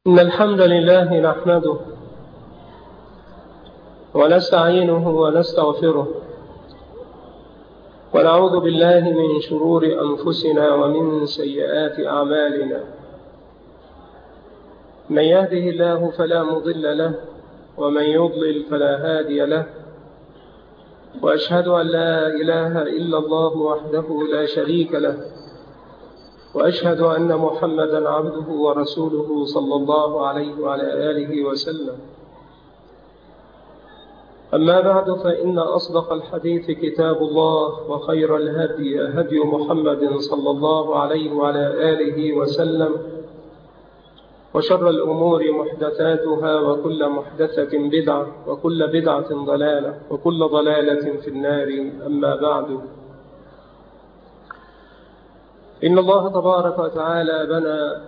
إن الحمد لله نحمده ونستعينه ونستغفره ونعوذ بالله من شرور أنفسنا ومن سيئات أعمالنا. من يهده الله فلا مضل له ومن يضلل فلا هادي له، وأشهد أن لا إله إلا الله وحده لا شريك له، وأشهد أن محمدا عبده ورسوله صلى الله عليه وعلى آله وسلم. أما بعد، فإن أصدق الحديث كتاب الله، وخير الهدي هدي محمد صلى الله عليه وعلى آله وسلم، وشر الأمور محدثاتها، وكل محدثة بدعة، وكل بدعة ضلالة، وكل ضلالة في النار. أما بعد، إن الله تبارك وتعالى بنى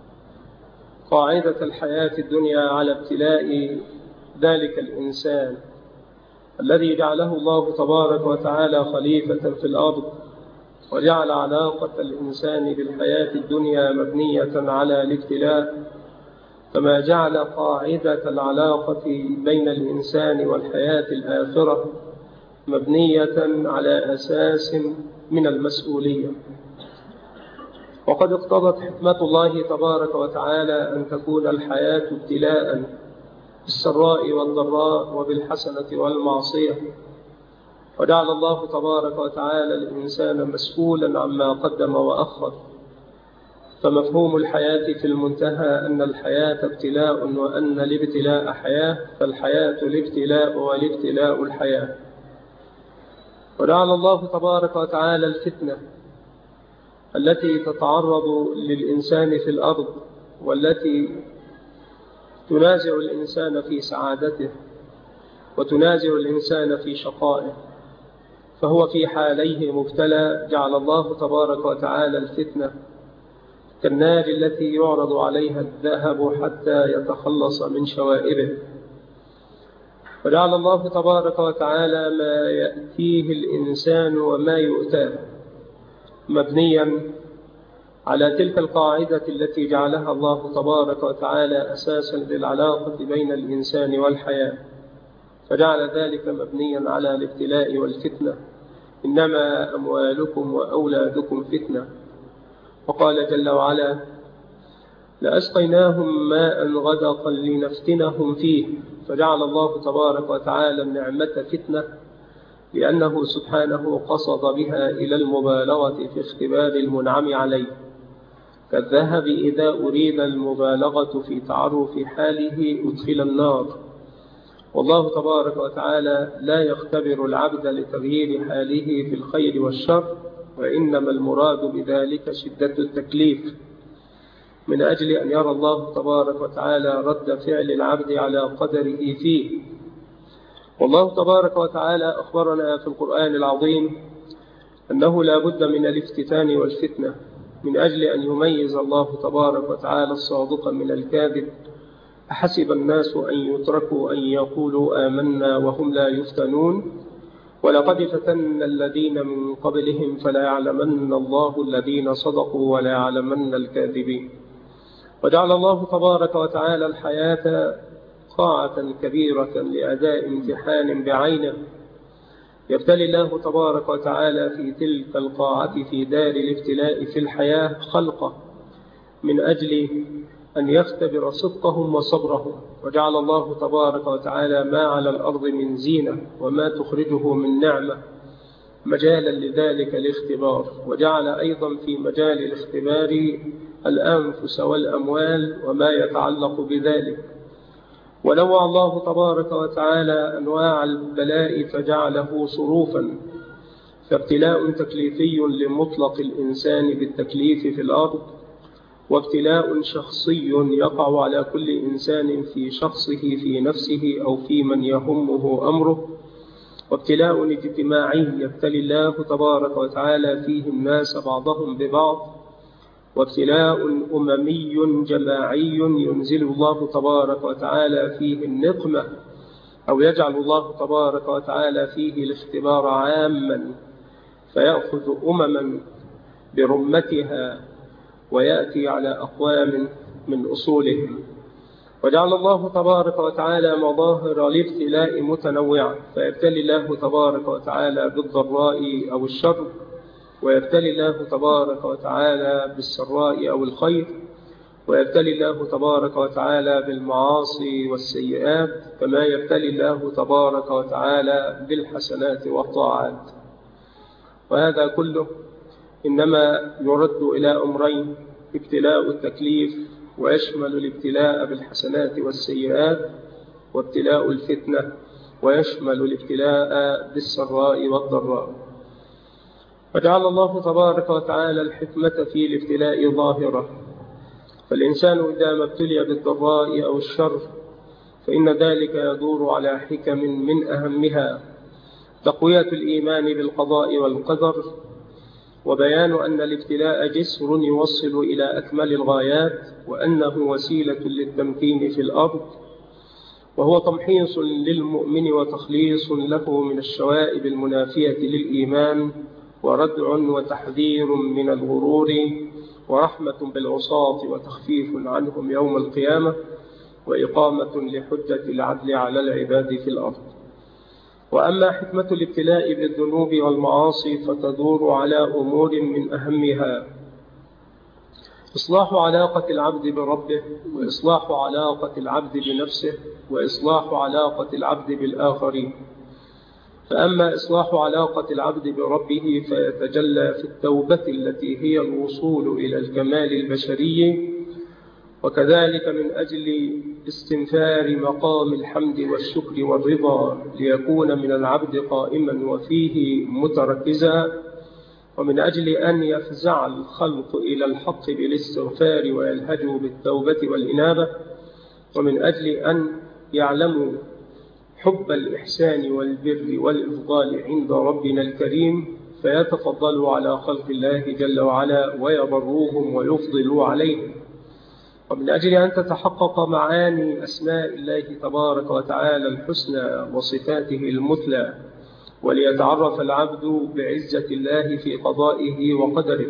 قاعدة الحياة الدنيا على ابتلاء ذلك الإنسان الذي جعله الله تبارك وتعالى خليفة في الأرض، وجعل علاقة الإنسان بالحياة الدنيا مبنية على الابتلاء، كما جعل قاعدة العلاقة بين الإنسان والحياة الآخرة مبنية على أساس من المسؤولية. وقد اقتضت حكمة الله تبارك وتعالى أن تكون الحياة ابتلاء بالسراء والضراء وبالحسنة والمعصية، وجعل الله تبارك وتعالى الإنسان مسؤولا عما قدم وأخر. فمفهوم الحياة في المنتهى أن الحياة ابتلاء، وأن الابتلاء حياة، فالحياة الابتلاء والابتلاء الحياة. وجعل الله تبارك وتعالى الفتنة التي تتعرض للإنسان في الأرض، والتي تنازع الإنسان في سعادته وتنازع الإنسان في شقائه، فهو في حاليه مبتلى. جعل الله تبارك وتعالى الفتنة كالنار التي يعرض عليها الذهب حتى يتخلص من شوائبه. وجعل الله تبارك وتعالى ما يأتيه الإنسان وما يؤتاه مبنيا على تلك القاعدة التي جعلها الله تبارك وتعالى أساسا للعلاقة بين الإنسان والحياة، فجعل ذلك مبنيا على الابتلاء والفتنة. إنما أموالكم وأولادكم فتنة. وقال جل وعلا: لأسقيناهم ماء غدقا لنفتنهم فيه. فجعل الله تبارك وتعالى النعمة فتنة، لأنه سبحانه قصد بها إلى المبالغة في اختبار المنعم عليه، كالذهب إذا أريد المبالغة في تعرف حاله أدخل النار. والله تبارك وتعالى لا يختبر العبد لتغيير حاله في الخير والشر، وإنما المراد بذلك شدة التكليف، من أجل أن يرى الله تبارك وتعالى رد فعل العبد على قدره فيه. والله تبارك وتعالى أخبرنا في القرآن العظيم أنه لا بد من الافتتان والفتنة، من أجل أن يميز الله تبارك وتعالى الصادق من الكاذب. أحسب الناس أن يتركوا أن يقولوا آمنا وهم لا يفتنون، ولقد فتنا الذين من قبلهم فلا يعلمن الله الذين صدقوا ولا يعلمن الكاذبين. وجعل الله تبارك وتعالى الحياة قاعة كبيرة لأداء امتحان بعينه، يبتلي الله تبارك وتعالى في تلك القاعة في دار الابتلاء في الحياة خلقه، من أجل أن يختبر صدقهم وصبرهم. وجعل الله تبارك وتعالى ما على الأرض من زينة وما تخرجه من نعمة مجالا لذلك الاختبار، وجعل أيضا في مجال الاختبار الأنفس والأموال وما يتعلق بذلك. ونوع الله تبارك وتعالى أنواع البلاء فجعله صروفا، فابتلاء تكليفي لمطلق الإنسان بالتكليف في الأرض، وابتلاء شخصي يقع على كل إنسان في شخصه في نفسه أو في من يهمه أمره، وابتلاء اجتماعي يبتلي الله تبارك وتعالى فيه الناس بعضهم ببعض، وابتلاء أممي جماعي ينزل الله تبارك وتعالى فيه النقمة، أو يجعل الله تبارك وتعالى فيه الاختبار عاما، فيأخذ أمما برمتها ويأتي على أقوام من أصولهم. وجعل الله تبارك وتعالى مظاهر الابتلاء متنوعة، فيبتلي الله تبارك وتعالى بالضراء أو الشر، ويبتلي الله تبارك وتعالى بالسراء أو الخير، ويبتلي الله تبارك وتعالى بالمعاصي والسيئات، كما يبتلي الله تبارك وتعالى بالحسنات والطاعات. وهذا كله إنما يرد إلى أمرين: ابتلاء التكليف، ويشمل الابتلاء بالحسنات والسيئات، وابتلاء الفتنة، ويشمل الابتلاء بالسراء والضراء. وجعل الله تبارك وتعالى الحكمة في الابتلاء ظاهرة، فالإنسان إذا ما ابتلي بالضراء أو الشر فإن ذلك يدور على حكم من أهمها تقوية الإيمان بالقضاء والقدر، وبيان أن الابتلاء جسر يوصل إلى أكمل الغايات، وأنه وسيلة للتمكين في الأرض، وهو تمحيص للمؤمن وتخليص له من الشوائب المنافية للإيمان، وردع وتحذير من الغرور، ورحمة بالعصاة وتخفيف عنهم يوم القيامة، وإقامة لحجة العدل على العباد في الأرض. وأما حكمة الابتلاء بالذنوب والمعاصي فتدور على أمور من أهمها: إصلاح علاقة العبد بربه، وإصلاح علاقة العبد بنفسه، وإصلاح علاقة العبد بالآخرين. فأما إصلاح علاقة العبد بربه فيتجلى في التوبة التي هي الوصول إلى الكمال البشري، وكذلك من أجل استنفار مقام الحمد والشكر والرضا ليكون من العبد قائما وفيه متركزا، ومن أجل أن يفزع الخلق إلى الحق بالاستغفار ويلهجوا بالتوبة والإنابة، ومن أجل أن يعلموا حب الإحسان والبر والإفضال عند ربنا الكريم، فيتفضلوا على خلق الله جل وعلا ويبروهم ويفضلوا عليهم. ومن أجل أن تتحقق معاني أسماء الله تبارك وتعالى الحسنى وصفاته المثلى، وليتعرف العبد بعزة الله في قضائه وقدره،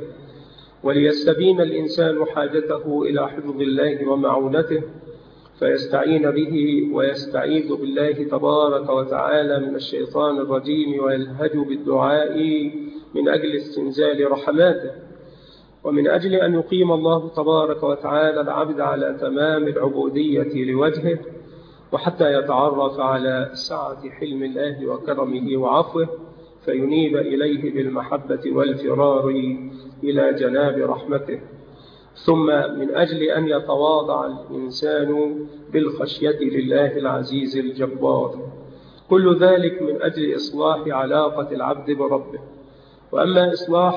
وليستبين الإنسان حاجته إلى حفظ الله ومعونته، فيستعين به ويستعيذ بالله تبارك وتعالى من الشيطان الرجيم، ويلهج بالدعاء من أجل استنزال رحماته، ومن أجل أن يقيم الله تبارك وتعالى العبد على تمام العبودية لوجهه، وحتى يتعرف على سعة حلم الله وكرمه وعفوه، فينيب إليه بالمحبة والفرار إلى جناب رحمته. ثم من أجل أن يتواضع الإنسان بالخشية لله العزيز الجبار. كل ذلك من أجل إصلاح علاقة العبد بربه. وأما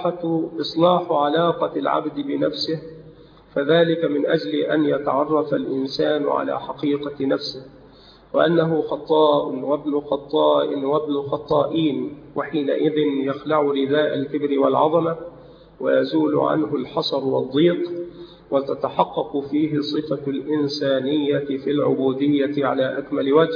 إصلاح علاقة العبد بنفسه فذلك من أجل أن يتعرف الإنسان على حقيقة نفسه، وأنه خطاء وابن خطاء وابن خطائين، وحينئذ يخلع رداء الكبر والعظمة، ويزول عنه الحصر والضيق، وتتحقق فيه صفة الإنسانية في العبودية على أكمل وجه،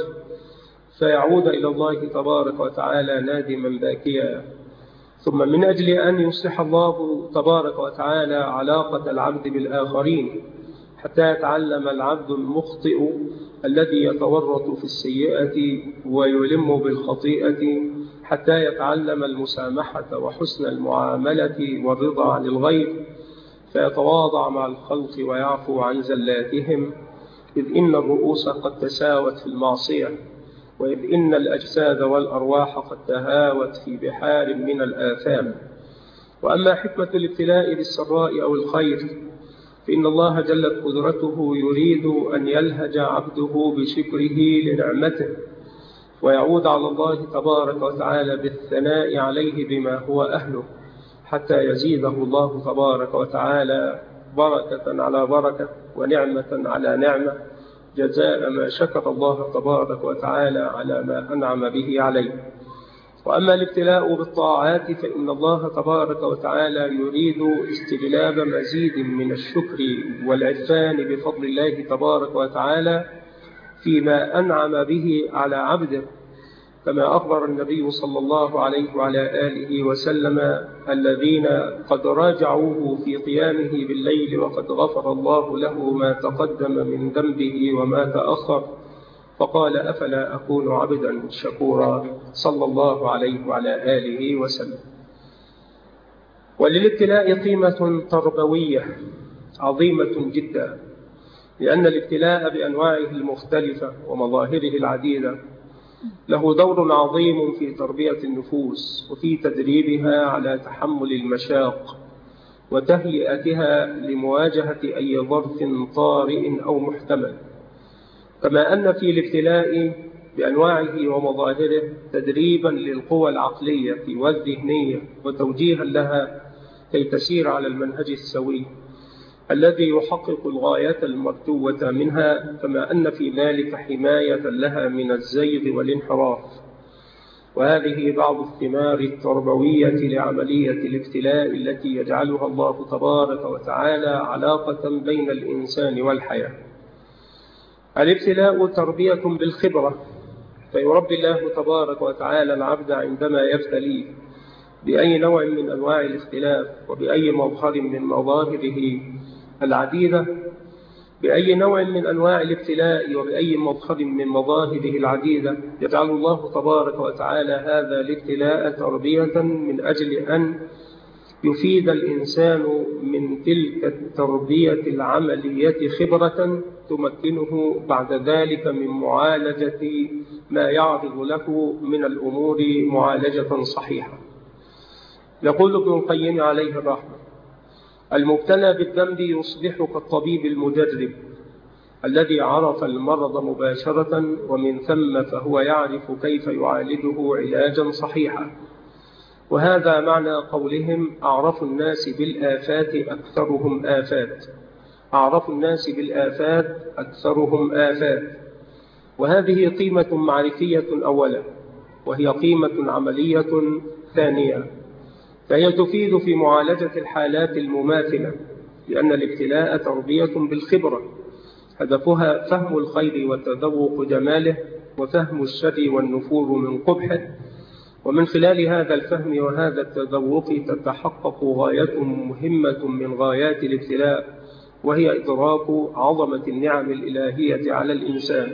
فيعود إلى الله تبارك وتعالى نادما باكيا. ثم من أجل أن يصلح الله تبارك وتعالى علاقة العبد بالآخرين، حتى يتعلم العبد المخطئ الذي يتورط في السيئة ويلم بالخطيئة، حتى يتعلم المسامحة وحسن المعاملة والرضا عن الغير، فيتواضع مع الخلق ويعفو عن زلاتهم، إذ إن الرؤوس قد تساوت في المعصية، وإذ إن الأجساد والأرواح قد تهاوت في بحار من الآثام. وأما حكمة الابتلاء بالسراء أو الخير فإن الله جلت قدرته يريد أن يلهج عبده بشكره لنعمته، ويعود على الله تبارك وتعالى بالثناء عليه بما هو أهله، حتى يزيده الله تبارك وتعالى بركة على بركة ونعمة على نعمة، جزاء ما شكر الله تبارك وتعالى على ما أنعم به عليه. وأما الابتلاء بالطاعات فإن الله تبارك وتعالى يريد استجلاب مزيد من الشكر والعرفان بفضل الله تبارك وتعالى فيما أنعم به على عبده، كما أخبر النبي صلى الله عليه وعلى آله وسلم الذين قد راجعوه في قيامه بالليل وقد غفر الله له ما تقدم من ذنبه وما تأخر، فقال: أفلا أكون عبدا شكورا، صلى الله عليه وعلى آله وسلم. وللابتلاء قيمة تربوية عظيمة جدا، لأن الابتلاء بأنواعه المختلفة ومظاهره العديدة له دور عظيم في تربية النفوس وفي تدريبها على تحمل المشاق وتهيئتها لمواجهة أي ظرف طارئ أو محتمل، كما أن في الابتلاء بأنواعه ومظاهره تدريبا للقوى العقلية والذهنية وتوجيها لها كي تسير على المنهج السوي الذي يحقق الغاية المرجوة منها، كما أن في ذلك حماية لها من الزيغ والانحراف. وهذه بعض الثمار التربوية لعملية الابتلاء التي يجعلها الله تبارك وتعالى علاقة بين الإنسان والحياة. الابتلاء تربية بالخبرة، فيربي الله تبارك وتعالى العبد عندما يبتليه بأي نوع من أنواع الاختلاف وبأي مظهر من مظاهره العديدة، بأي نوع من أنواع الابتلاء وبأي مظهر من مظاهره العديدة، يجعل الله تبارك وتعالى هذا الابتلاء تربية من أجل أن يفيد الإنسان من تلك التربية العملية خبرة تمكنه بعد ذلك من معالجة ما يعرض له من الأمور معالجة صحيحة. يقول ابن القيم عليه الرحمة: المبتلى بالذنب يصبح كالطبيب المجرب الذي عرف المرض مباشرة، ومن ثم فهو يعرف كيف يعالجه علاجا صحيحا. وهذا معنى قولهم: أعرف الناس بالآفات أكثرهم آفات. أعرف الناس بالآفات أكثرهم آفات. وهذه قيمة معرفية أولا، وهي قيمة عملية ثانية، فهي تفيد في معالجة الحالات المماثلة، لأن الابتلاء تربية بالخبرة هدفها فهم الخير وتذوق جماله وفهم الشر والنفور من قبحه، ومن خلال هذا الفهم وهذا التذوق تتحقق غاية مهمة من غايات الابتلاء، وهي إدراك عظمة النعم الإلهية على الإنسان.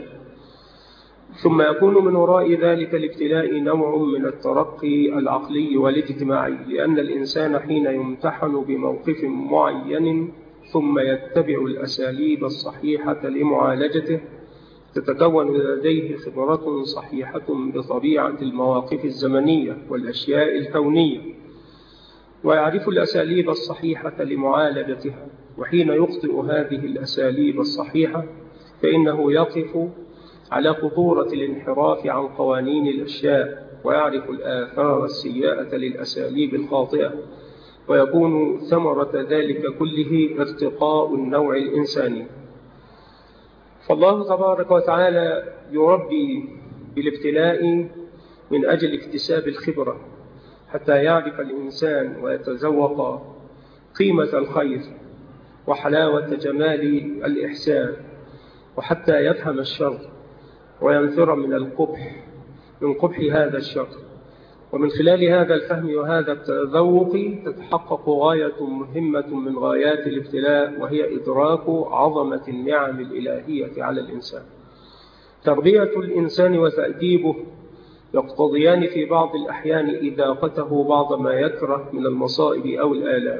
ثم يكون من وراء ذلك الابتلاء نوع من الترقي العقلي والاجتماعي، لأن الإنسان حين يمتحن بموقف معين ثم يتبع الأساليب الصحيحة لمعالجته تتكون لديه خبرة صحيحة بطبيعة المواقف الزمنية والأشياء الكونية، ويعرف الأساليب الصحيحة لمعالجتها. وحين يخطئ هذه الأساليب الصحيحة فإنه يقف على خطورة الانحراف عن قوانين الأشياء، ويعرف الآثار السيئة للأساليب الخاطئة، ويكون ثمرة ذلك كله ارتقاء النوع الإنساني. فالله تبارك وتعالى يربي بالابتلاء من أجل اكتساب الخبرة، حتى يعرف الإنسان ويتذوق قيمة الخير وحلاوة جمال الإحسان، وحتى يفهم الشر وينفر من قبح هذا الشر. ومن خلال هذا الفهم وهذا التذوق تتحقق غاية مهمة من غايات الابتلاء، وهي إدراك عظمة النعم الإلهية على الإنسان. تربية الإنسان وتأديبه يقتضيان في بعض الأحيان إذاقته بعض ما يكره من المصائب أو الآلام،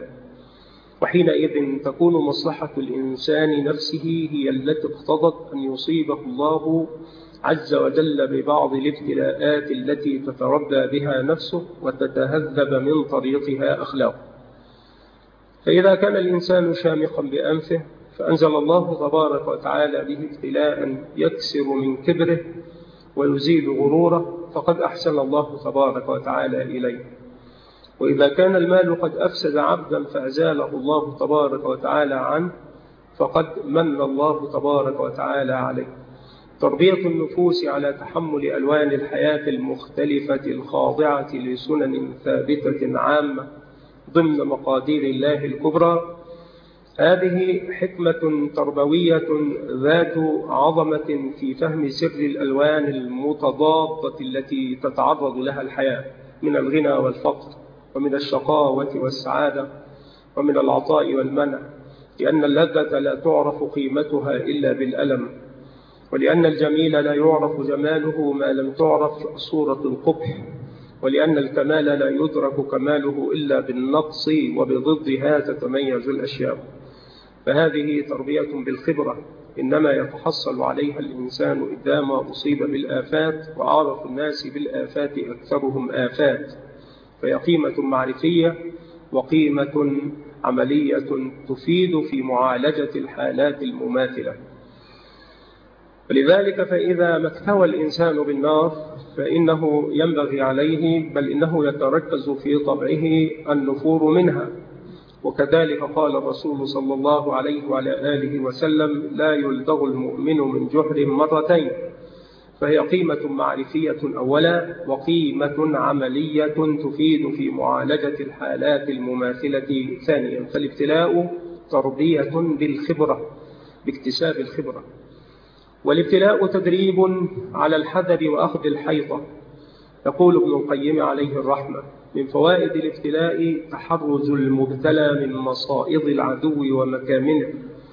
وحينئذ تكون مصلحة الإنسان نفسه هي التي اقتضت أن يصيبه الله عز وجل ببعض الابتلاءات التي تتربى بها نفسه وتتهذب من طريقها أخلاقه. فإذا كان الإنسان شامخا بأنفه فأنزل الله تبارك وتعالى به ابتلاء يكسر من كبره ويزيل غروره، فقد أحسن الله تبارك وتعالى إليه. وإذا كان المال قد أفسد عبدا فأزاله الله تبارك وتعالى عنه، فقد من الله تبارك وتعالى عليه. تربية النفوس على تحمل ألوان الحياة المختلفة الخاضعة لسنن ثابتة عامة ضمن مقادير الله الكبرى هذه حكمة تربوية ذات عظمة في فهم سر الألوان المتضادة التي تتعرض لها الحياة من الغنى والفقر، ومن الشقاوة والسعادة، ومن العطاء والمنع، لأن اللذة لا تعرف قيمتها إلا بالألم، ولأن الجميل لا يعرف جماله ما لم تعرف صورة القبح، ولأن الكمال لا يدرك كماله إلا بالنقص، وبضدها تتميز الأشياء. فهذه تربية بالخبرة إنما يتحصل عليها الإنسان إذا ما أصيب بالآفات، وأعرف الناس بالآفات أكثرهم آفات، فهي قيمة معرفية وقيمة عملية تفيد في معالجة الحالات المماثلة. ولذلك فإذا ما اكتوى الإنسان بالنار فإنه ينبغي عليه، بل إنه يتركز في طبعه النفور منها. وكذلك قال الرسول صلى الله عليه وعلى آله وسلم: لا يلدغ المؤمن من جحر مرتين. فهي قيمة معرفية أولا، وقيمة عملية تفيد في معالجة الحالات المماثلة ثانيا. فالابتلاء تربية بالخبرة، باكتساب الخبرة. والابتلاء تدريب على الحذر وأخذ الحيطة. يقول ابن القيم عليه الرحمة: من فوائد الابتلاء تحرز المبتلى من مصائد العدو ومكامنه،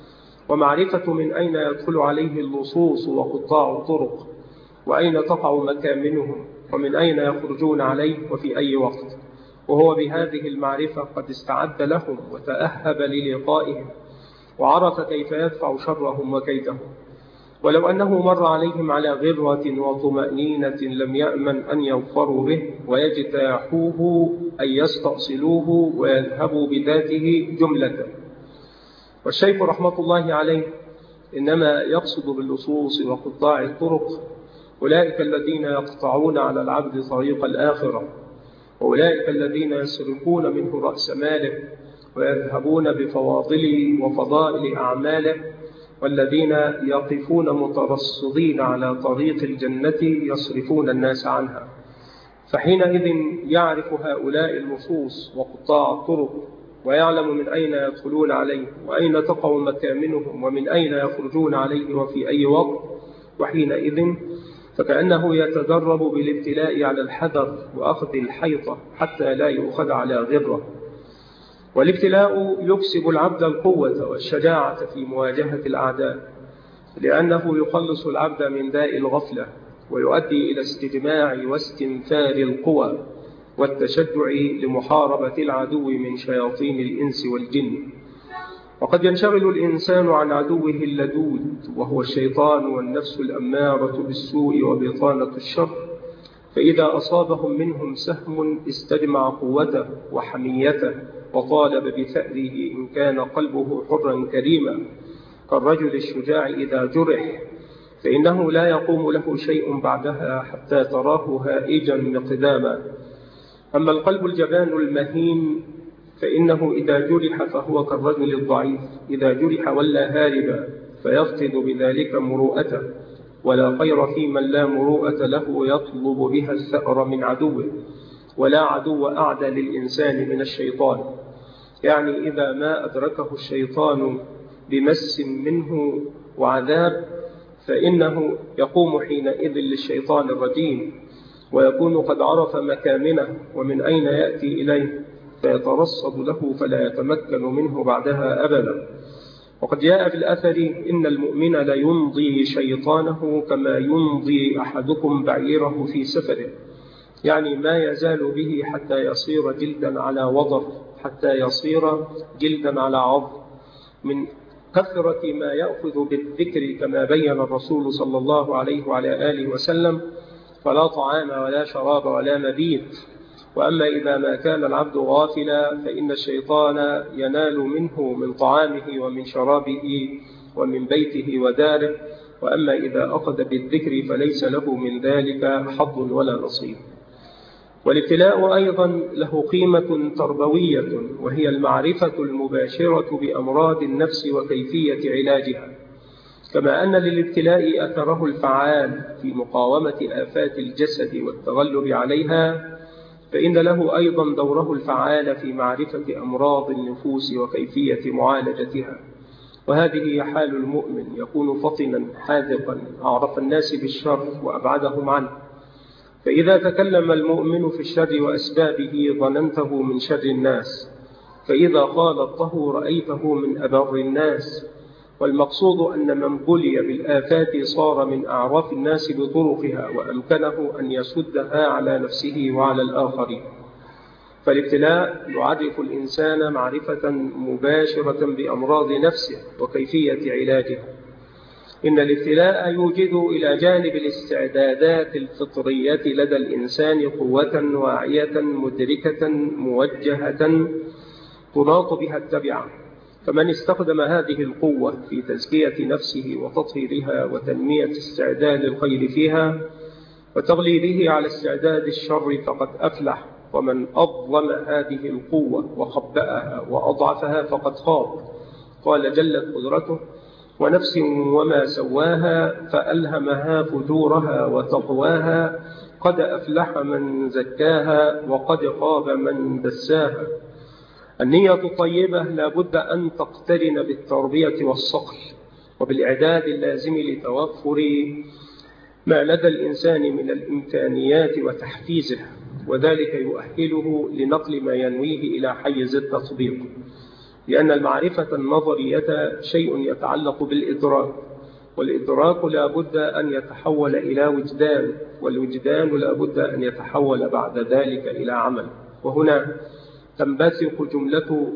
ومعرفة من أين يدخل عليه اللصوص وقطاع الطرق، وأين تقع مكامنهم، ومن أين يخرجون عليه وفي أي وقت. وهو بهذه المعرفة قد استعد لهم وتأهب للقائهم، وعرف كيف يدفع شرهم وكيدهم. ولو أنه مر عليهم على غرة وطمأنينة لم يأمن أن يوفروا به ويجتاحوه أن يستأصلوه ويذهبوا بذاته جملة. والشيخ رحمة الله عليه إنما يقصد باللصوص وقطاع الطرق أولئك الذين يقطعون على العبد طريق الآخرة، وأولئك الذين يسرقون منه رأس ماله ويذهبون بفواضله وفضائل أعماله، والذين يقفون مترصدين على طريق الجنة يصرفون الناس عنها. فحينئذ يعرف هؤلاء اللصوص وقطاع الطرق، ويعلم من أين يدخلون عليه، وأين تقع مكامنهم، ومن أين يخرجون عليه وفي أي وقت. وحينئذ فكأنه يتدرب بالابتلاء على الحذر وأخذ الحيطة حتى لا يؤخذ على غرة. والابتلاء يكسب العبد القوة والشجاعة في مواجهة الأعداء، لأنه يخلص العبد من داء الغفلة، ويؤدي إلى استجماع واستنفار القوى والتشجع لمحاربة العدو من شياطين الإنس والجن. وقد ينشغل الإنسان عن عدوه اللدود، وهو الشيطان والنفس الأمارة بالسوء وبطانة الشر، فإذا أصابهم منهم سهم استجمع قوته وحميته وطالب بثأره إن كان قلبه حرا كريما، كالرجل الشجاع إذا جرح، فإنه لا يقوم له شيء بعدها حتى تراه هائجا مقداما. أما القلب الجبان المهين فإنه إذا جرح فهو كالرجل الضعيف، إذا جرح ولا هاربا، فيفقد بذلك مروءته، ولا خير في من لا مروءة له يطلب بها الثأر من عدوه، ولا عدو أعدى للإنسان من الشيطان. يعني إذا ما أدركه الشيطان بمس منه وعذاب فإنه يقوم حينئذ للشيطان الرجيم، ويكون قد عرف مكامنه ومن أين يأتي إليه، فيترصد له فلا يتمكن منه بعدها أبدا. وقد جاء في الأثر: إن المؤمن ليمضي شيطانه كما يمضي أحدكم بعيره في سفره، يعني ما يزال به حتى يصير جلدا على وضر، حتى يصير جلدا على عظم، من كثرة ما يأخذ بالذكر، كما بين الرسول صلى الله عليه وعلى آله وسلم: فلا طعام ولا شراب ولا مبيت. وأما إذا ما كان العبد غافلا فإن الشيطان ينال منه من طعامه ومن شرابه ومن بيته وداره، وأما إذا أخذ بالذكر فليس له من ذلك حظ ولا نصيب. والابتلاء أيضا له قيمة تربوية، وهي المعرفة المباشرة بأمراض النفس وكيفية علاجها، كما أن للابتلاء أثره الفعال في مقاومة آفات الجسد والتغلب عليها، فإن له أيضا دوره الفعال في معرفة أمراض النفوس وكيفية معالجتها. وهذه هي حال المؤمن، يكون فطنا حاذقا أعرف الناس بالشر وأبعدهم عنه. فإذا تكلم المؤمن في الشر وأسبابه ظننته من شر الناس، فإذا خالطته رأيته من أبر الناس. والمقصود أن من بلي بالآفات صار من أعراف الناس بطرقها، وأمكنه أن يسدها على نفسه وعلى الآخرين. فالابتلاء يعرف الإنسان معرفة مباشرة بأمراض نفسه وكيفية علاجها. إن الابتلاء يوجد إلى جانب الاستعدادات الفطرية لدى الإنسان قوة واعية مدركة موجهة تناط بها التبعة. فمن استخدم هذه القوة في تزكية نفسه وتطهيرها وتنمية استعداد الخير فيها وتغليبه على استعداد الشر فقد أفلح. ومن أظلم هذه القوة وخبأها وأضعفها فقد خاب. قال جلت قدرته: ونفس وما سواها فألهمها فجورها وتقواها قد أفلح من زكاها وقد خاب من دساها. النية الطيبة لا بد أن تقترن بالتربية والصقل وبالإعداد اللازم لتوفر ما لدى الإنسان من الإمكانيات وتحفيزه، وذلك يؤهله لنقل ما ينويه إلى حيز التطبيق. لأن المعرفة النظرية شيء يتعلق بالإدراك، والإدراك لا بد أن يتحول إلى وجدان، والوجدان لا بد أن يتحول بعد ذلك إلى عمل. وهنا تنبثق جملة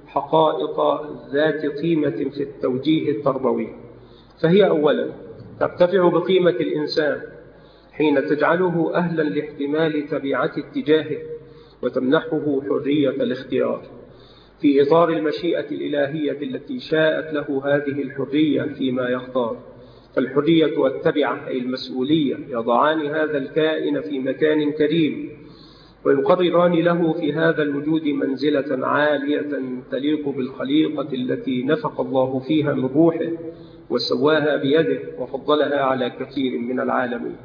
حقائق ذات قيمة في التوجيه التربوي. فهي أولا ترتفع بقيمة الإنسان حين تجعله أهلا لاحتمال تبعة اتجاهه وتمنحه حرية الاختيار في إطار المشيئة الإلهية التي شاءت له هذه الحرية فيما يختار. فالحرية والتبعة أي المسؤولية يضعان هذا الكائن في مكان كريم، ويقرران له في هذا الوجود منزلة عالية تليق بالخليقة التي نفخ الله فيها من روحه وسواها بيده وفضلها على كثير من العالمين.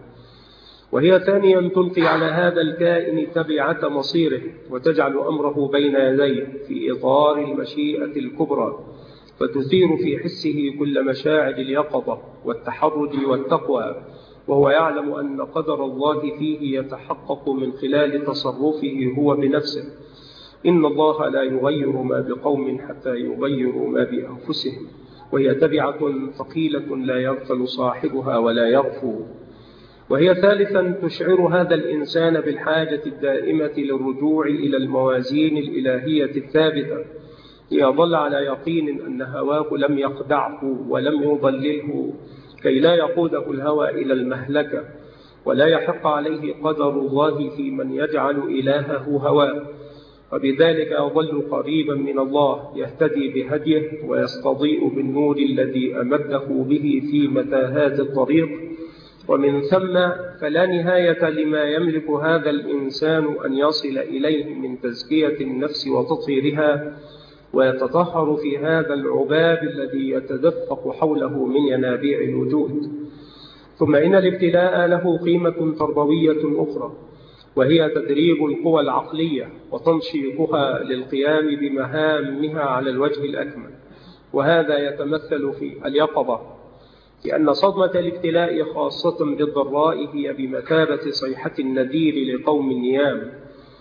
وهي ثانيا تلقي على هذا الكائن تبعة مصيره وتجعل أمره بين يديه في إطار المشيئة الكبرى، فتثير في حسه كل مشاعر اليقظة والتحرج والتقوى، وهو يعلم أن قدر الله فيه يتحقق من خلال تصرفه هو بنفسه. إن الله لا يغير ما بقوم حتى يغيروا ما بأنفسهم. وهي تبعة ثقيلة لا يغفل صاحبها ولا يغفو. وهي ثالثا تشعر هذا الإنسان بالحاجة الدائمة للرجوع إلى الموازين الإلهية الثابتة، ليظل على يقين أن هواه لم يخدعه ولم يضلله، كي لا يقوده الهوى إلى المهلكة ولا يحق عليه قدر الله في من يجعل إلهه هواه. وبذلك يظل قريبا من الله، يهتدي بهديه ويستضيء بالنور الذي أمده به في متاهات الطريق. ومن ثم فلا نهاية لما يملك هذا الإنسان أن يصل إليه من تزكية النفس وتطهيرها، ويتطهر في هذا العباب الذي يتدفق حوله من ينابيع الوجود. ثم إن الابتلاء له قيمة تربوية أخرى، وهي تدريب القوى العقلية وتنشيطها للقيام بمهامها على الوجه الأكمل. وهذا يتمثل في اليقظة، لأن صدمة الابتلاء خاصة بالضراء هي بمثابة صيحة النذير لقوم النيام،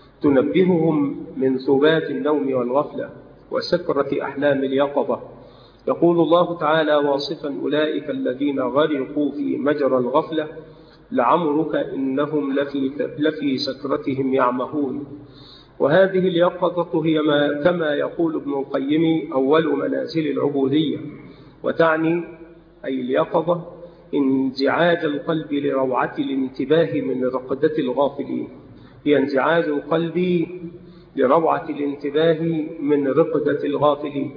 تنبههم من ثبات النوم والغفلة وسكرة أحلام اليقظة. يقول الله تعالى واصفا أولئك الذين غرقوا في مجرى الغفلة: لعمرك إنهم لفي سكرتهم يعمهون. وهذه اليقظة هي كما يقول ابن القيم أول منازل العبودية، وتعني أي اليقظة انزعاج القلب لروعة الانتباه من رقدة الغافلين. هي انزعاج القلب لروعة الانتباه من رقدة الغافلين.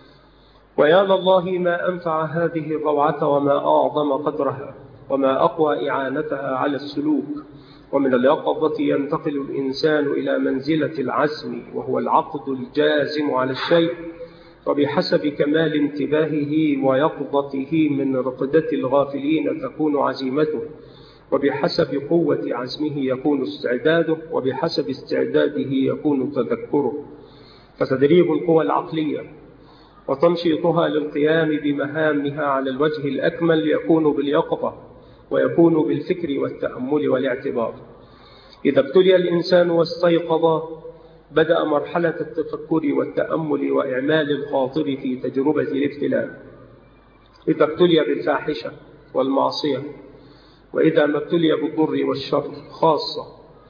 ويا لله ما أنفع هذه الروعة وما أعظم قدرها وما أقوى إعانتها على السلوك. ومن اليقظة ينتقل الإنسان إلى منزلة العزم، وهو العقد الجازم على الشيء، وبحسب كمال انتباهه ويقظته من رقدة الغافلين تكون عزيمته. وبحسب قوة عزمه يكون استعداده، وبحسب استعداده يكون تذكره. فتدريب القوى العقلية وتنشيطها للقيام بمهامها على الوجه الأكمل يكون باليقظة، ويكون بالفكر والتأمل والاعتبار. إذا ابتلي الإنسان واستيقظ بدأ مرحلة التفكر والتأمل وإعمال الخاطر في تجربة الابتلاء. إذا ابتلي بالفاحشة والمعصية، وإذا ما ابتلي بالضر والشر خاصة،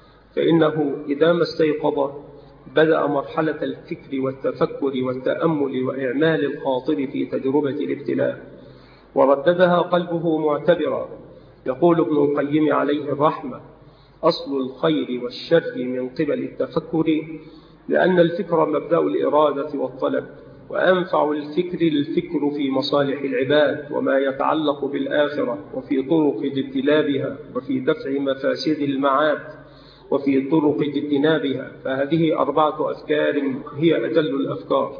فإنه إذا ما استيقظ بدأ مرحلة الفكر والتفكر والتأمل وإعمال الخاطر في تجربة الابتلاء، ورددها قلبه معتبرا. يقول ابن القيم عليه الرحمة: أصل الخير والشر من قبل التفكر، لأن الفكر مبدأ الإرادة والطلب، وأنفع الفكر في مصالح العباد وما يتعلق بالآخرة، وفي طرق اجتنابها، وفي دفع مفاسد المعاد، وفي طرق اجتنابها. فهذه 4 أفكار هي أجل الأفكار،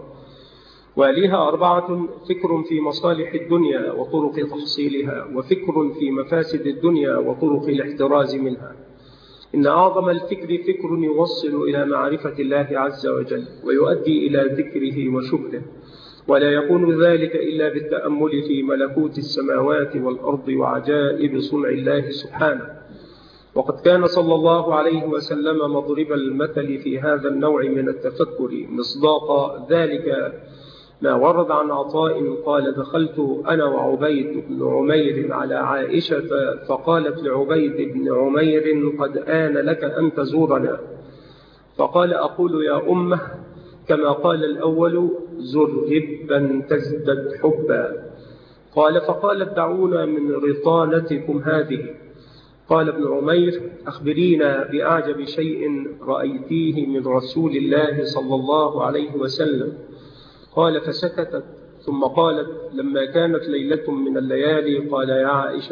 ولها 4: فكر في مصالح الدنيا وطرق تحصيلها، وفكر في مفاسد الدنيا وطرق الاحتراز منها. إن أعظم الفكر فكر يوصل إلى معرفة الله عز وجل ويؤدي إلى ذكره وشكره، ولا يكون ذلك إلا بالتأمل في ملكوت السماوات والأرض وعجائب صنع الله سبحانه. وقد كان صلى الله عليه وسلم مضرب المثل في هذا النوع من التفكر. مصداق ذلك ما ورد عن عطاء قال: دخلت أنا وعبيد بن عمير على عائشة، فقالت لعبيد بن عمير: قد آن لك أن تزورنا. فقال: أقول يا أمه كما قال الأول: زر ربا تزدد حبا. قال: فقالت: دعونا من رطانتكم هذه. قال ابن عمير: أخبرينا بأعجب شيء رأيتيه من رسول الله صلى الله عليه وسلم. قال: فسكتت، ثم قالت: لما كانت ليلة من الليالي قال: يا عائشة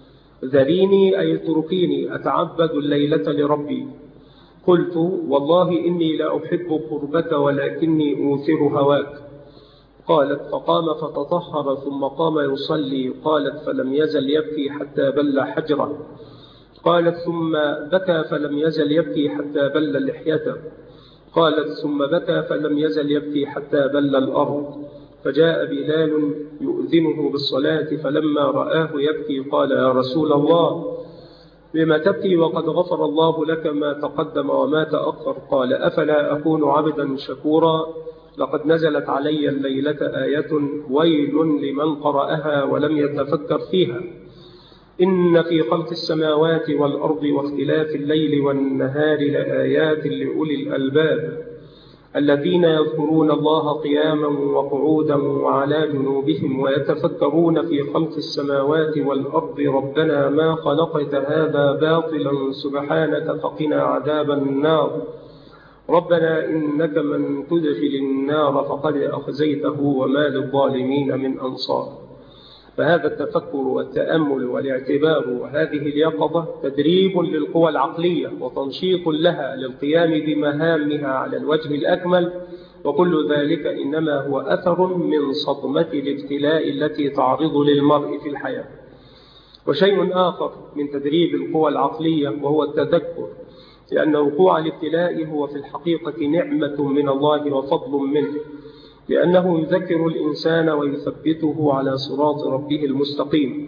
ذريني أي اتركيني أتعبد الليلة لربي. قلت: والله إني لا أحب قربك ولكني أوثر هواك. قالت: فقام فتطهر ثم قام يصلي. قالت: فلم يزل يبكي حتى بل حجره. قالت: ثم بكى فلم يزل يبكي حتى بل لحيته. قالت: ثم بكى فلم يزل يبكي حتى بل الأرض. فجاء بلال يؤذنه بالصلاة، فلما رآه يبكي قال: يا رسول الله لما تبكي وقد غفر الله لك ما تقدم وما تأخر؟ قال: أفلا أكون عبدا شكورا؟ لقد نزلت علي الليلة آية ويل لمن قرأها ولم يتفكر فيها. إن في خلق السماوات والأرض واختلاف الليل والنهار لآيات لأولي الألباب الذين يذكرون الله قياما وقعودا وعلى جنوبهم ويتفكرون في خلق السماوات والأرض ربنا ما خلقت هذا باطلا سبحانك فقنا عذاب النار ربنا إنك من تدخل النار فقد أخزيته وما للظالمين من أنصار. فهذا التفكر والتأمل والاعتبار وهذه اليقظة تدريب للقوى العقلية وتنشيط لها للقيام بمهامها على الوجه الأكمل، وكل ذلك إنما هو أثر من صدمة الابتلاء التي تعرض للمرء في الحياة. وشيء آخر من تدريب القوى العقلية وهو التذكر، لأن وقوع الابتلاء هو في الحقيقة نعمة من الله وفضل منه، لأنه يذكر الإنسان ويثبته على صراط ربه المستقيم.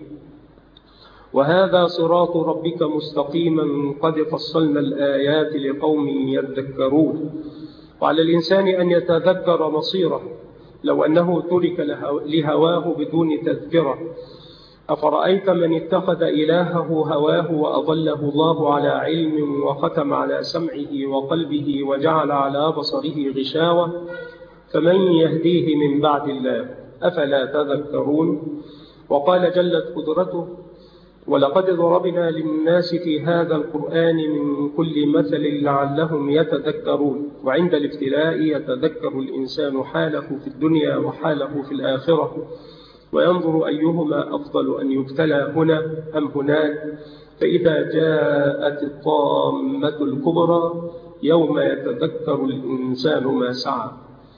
وهذا صراط ربك مستقيما قد فصلنا الآيات لقوم يذكرون. وعلى الإنسان أن يتذكر مصيره لو أنه ترك لهواه بدون تذكرة. أفرأيت من اتخذ إلهه هواه وأضله الله على علم وختم على سمعه وقلبه وجعل على بصره غشاوة فمن يهديه من بعد الله أفلا تذكرون. وقال جلت قدرته: ولقد ضربنا للناس في هذا القرآن من كل مثل لعلهم يتذكرون. وعند الابتلاء يتذكر الإنسان حاله في الدنيا وحاله في الآخرة، وينظر أيهما أفضل أن يبتلى هنا أم هناك. فإذا جاءت الطامة الكبرى يوم يتذكر الإنسان ما سعى.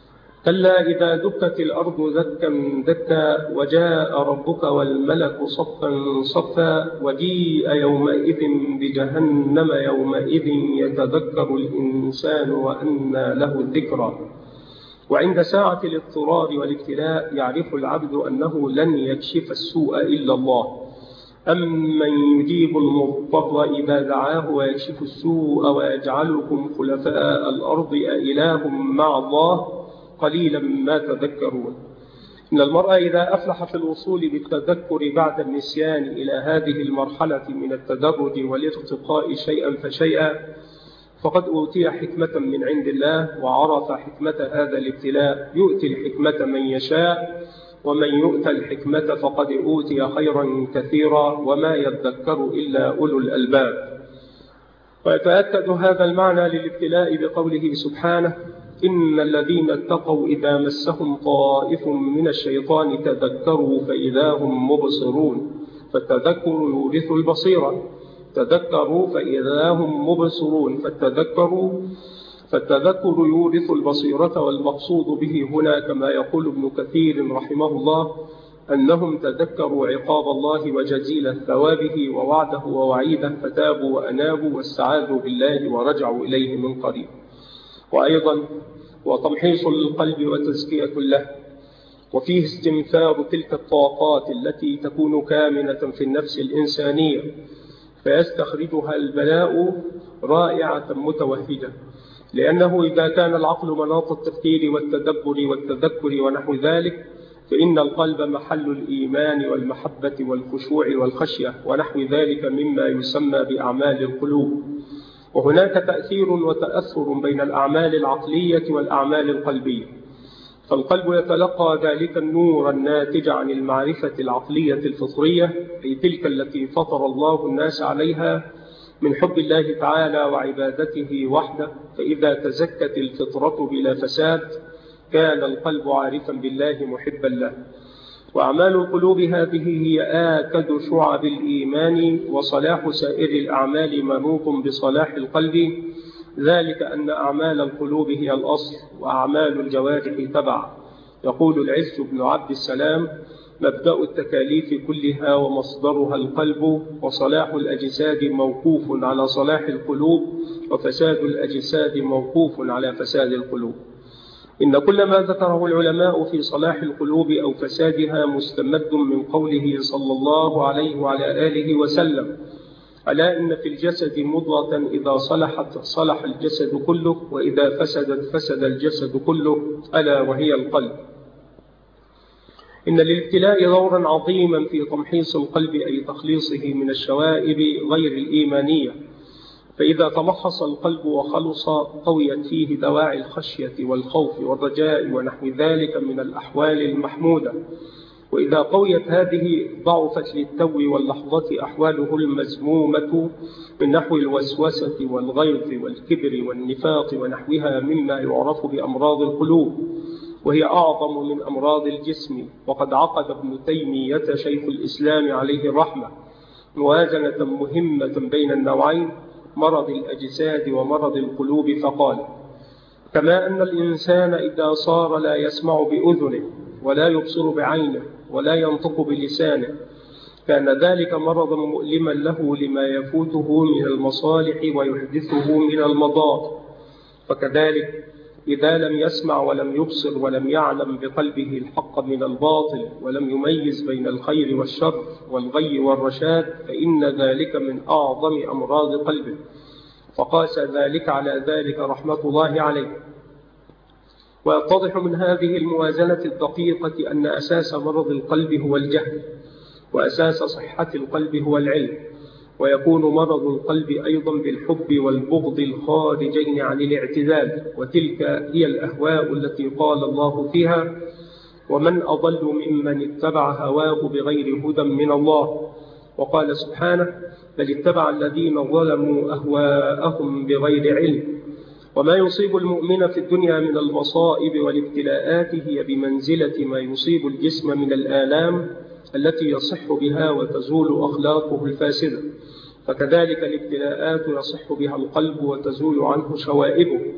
كلا إذا دكت الأرض دكا دكا وجاء ربك والملك صفا صفا وجيء يومئذ بجهنم يومئذ يتذكر الإنسان وأنى له الذكرى. وعند ساعة الاضطرار والابتلاء يعرف العبد أنه لن يكشف السوء إلا الله. أمن يجيب المضطر إذا دعاه ويكشف السوء ويجعلكم خلفاء الأرض أإله مع الله قليلا ما تذكرون. إن المرء إذا أفلح في الوصول بالتذكر بعد النسيان إلى هذه المرحلة من التدرج والارتقاء شيئا فشيئا فقد أوتي حكمة من عند الله وعرف حكمة هذا الابتلاء. يؤتي الحكمة من يشاء ومن يؤتى الحكمة فقد أوتي خيرا كثيرا وما يذكر إلا أولو الألباب. ويتأكد هذا المعنى للابتلاء بقوله سبحانه: إن الذين اتقوا إذا مسهم طائف من الشيطان تذكروا فإذا هم مبصرون. فالتذكر يورث البصيرة. تذكروا فإذا هم مبصرون. فالتذكر يورث البصيرة. والمقصود به هنا كما يقول ابن كثير رحمه الله أنهم تذكروا عقاب الله وجزيل ثوابه ووعده ووعيده فتابوا وأنابوا واستعاذوا بالله ورجعوا إليه من قريب. وأيضا وتمحيص القلب وتزكية له، وفيه استنفار تلك الطاقات التي تكون كامنة في النفس الإنسانية فيستخرجها البلاء رائعة متوهجة. لأنه إذا كان العقل مناط التفكير والتدبر والتذكر ونحو ذلك فإن القلب محل الإيمان والمحبة والخشوع والخشية ونحو ذلك مما يسمى بأعمال القلوب. وهناك تأثير وتأثر بين الأعمال العقلية والأعمال القلبية. فالقلب يتلقى ذلك النور الناتج عن المعرفة العقلية الفطرية أي تلك التي فطر الله الناس عليها من حب الله تعالى وعبادته وحده. فإذا تزكت الفطرة بلا فساد كان القلب عارفا بالله محبا له. وأعمال القلوب هذه هي آكد شعب الإيمان، وصلاح سائر الأعمال منوط بصلاح القلب. ذلك أن أعمال القلوب هي الأصل وأعمال الجوارح تبع. يقول العز بن عبد السلام: مبدأ التكاليف كلها ومصدرها القلب، وصلاح الأجساد موقوف على صلاح القلوب، وفساد الأجساد موقوف على فساد القلوب. إن كل ما ذكره العلماء في صلاح القلوب أو فسادها مستمد من قوله صلى الله عليه وعلى آله وسلم: ألا إن في الجسد مضغة إذا صلحت صلح الجسد كله وإذا فسدت فسد الجسد كله ألا وهي القلب. إن للابتلاء دورا عظيما في تمحيص القلب أي تخليصه من الشوائب غير الإيمانية. فإذا تمحص القلب وخلص قويت فيه دواعي الخشية والخوف والرجاء ونحو ذلك من الأحوال المحمودة. وإذا قويت هذه ضعفت للتو واللحظة أحواله المذمومة من نحو الوسوسة والغيظ والكبر والنفاق ونحوها مما يعرف بأمراض القلوب، وهي أعظم من أمراض الجسم. وقد عقد ابن تيمية شيخ الإسلام عليه الرحمة موازنة مهمة بين النوعين مرض الأجساد ومرض القلوب فقال: كما أن الإنسان إذا صار لا يسمع بأذنه ولا يبصر بعينه ولا ينطق بلسانه كان ذلك مرضا مؤلما له لما يفوته من المصالح ويحدثه من المضار. فكذلك إذا لم يسمع ولم يبصر ولم يعلم بقلبه الحق من الباطل ولم يميز بين الخير والشر والغي والرشاد فإن ذلك من أعظم أمراض قلبه. فقاس ذلك على ذلك رحمة الله عليه. ويتضح من هذه الموازنة الدقيقة أن أساس مرض القلب هو الجهل، وأساس صحة القلب هو العلم. ويكون مرض القلب أيضا بالحب والبغض الخارجين عن الاعتدال، وتلك هي الأهواء التي قال الله فيها: ومن أضل ممن اتبع هواه بغير هدى من الله. وقال سبحانه: بل اتبع الذين ظلموا أهواءهم بغير علم. وما يصيب المؤمن في الدنيا من المصائب والابتلاءات هي بمنزلة ما يصيب الجسم من الآلام التي يصح بها وتزول أخلاقه الفاسدة. فكذلك الابتلاءات يصح بها القلب وتزول عنه شوائبه.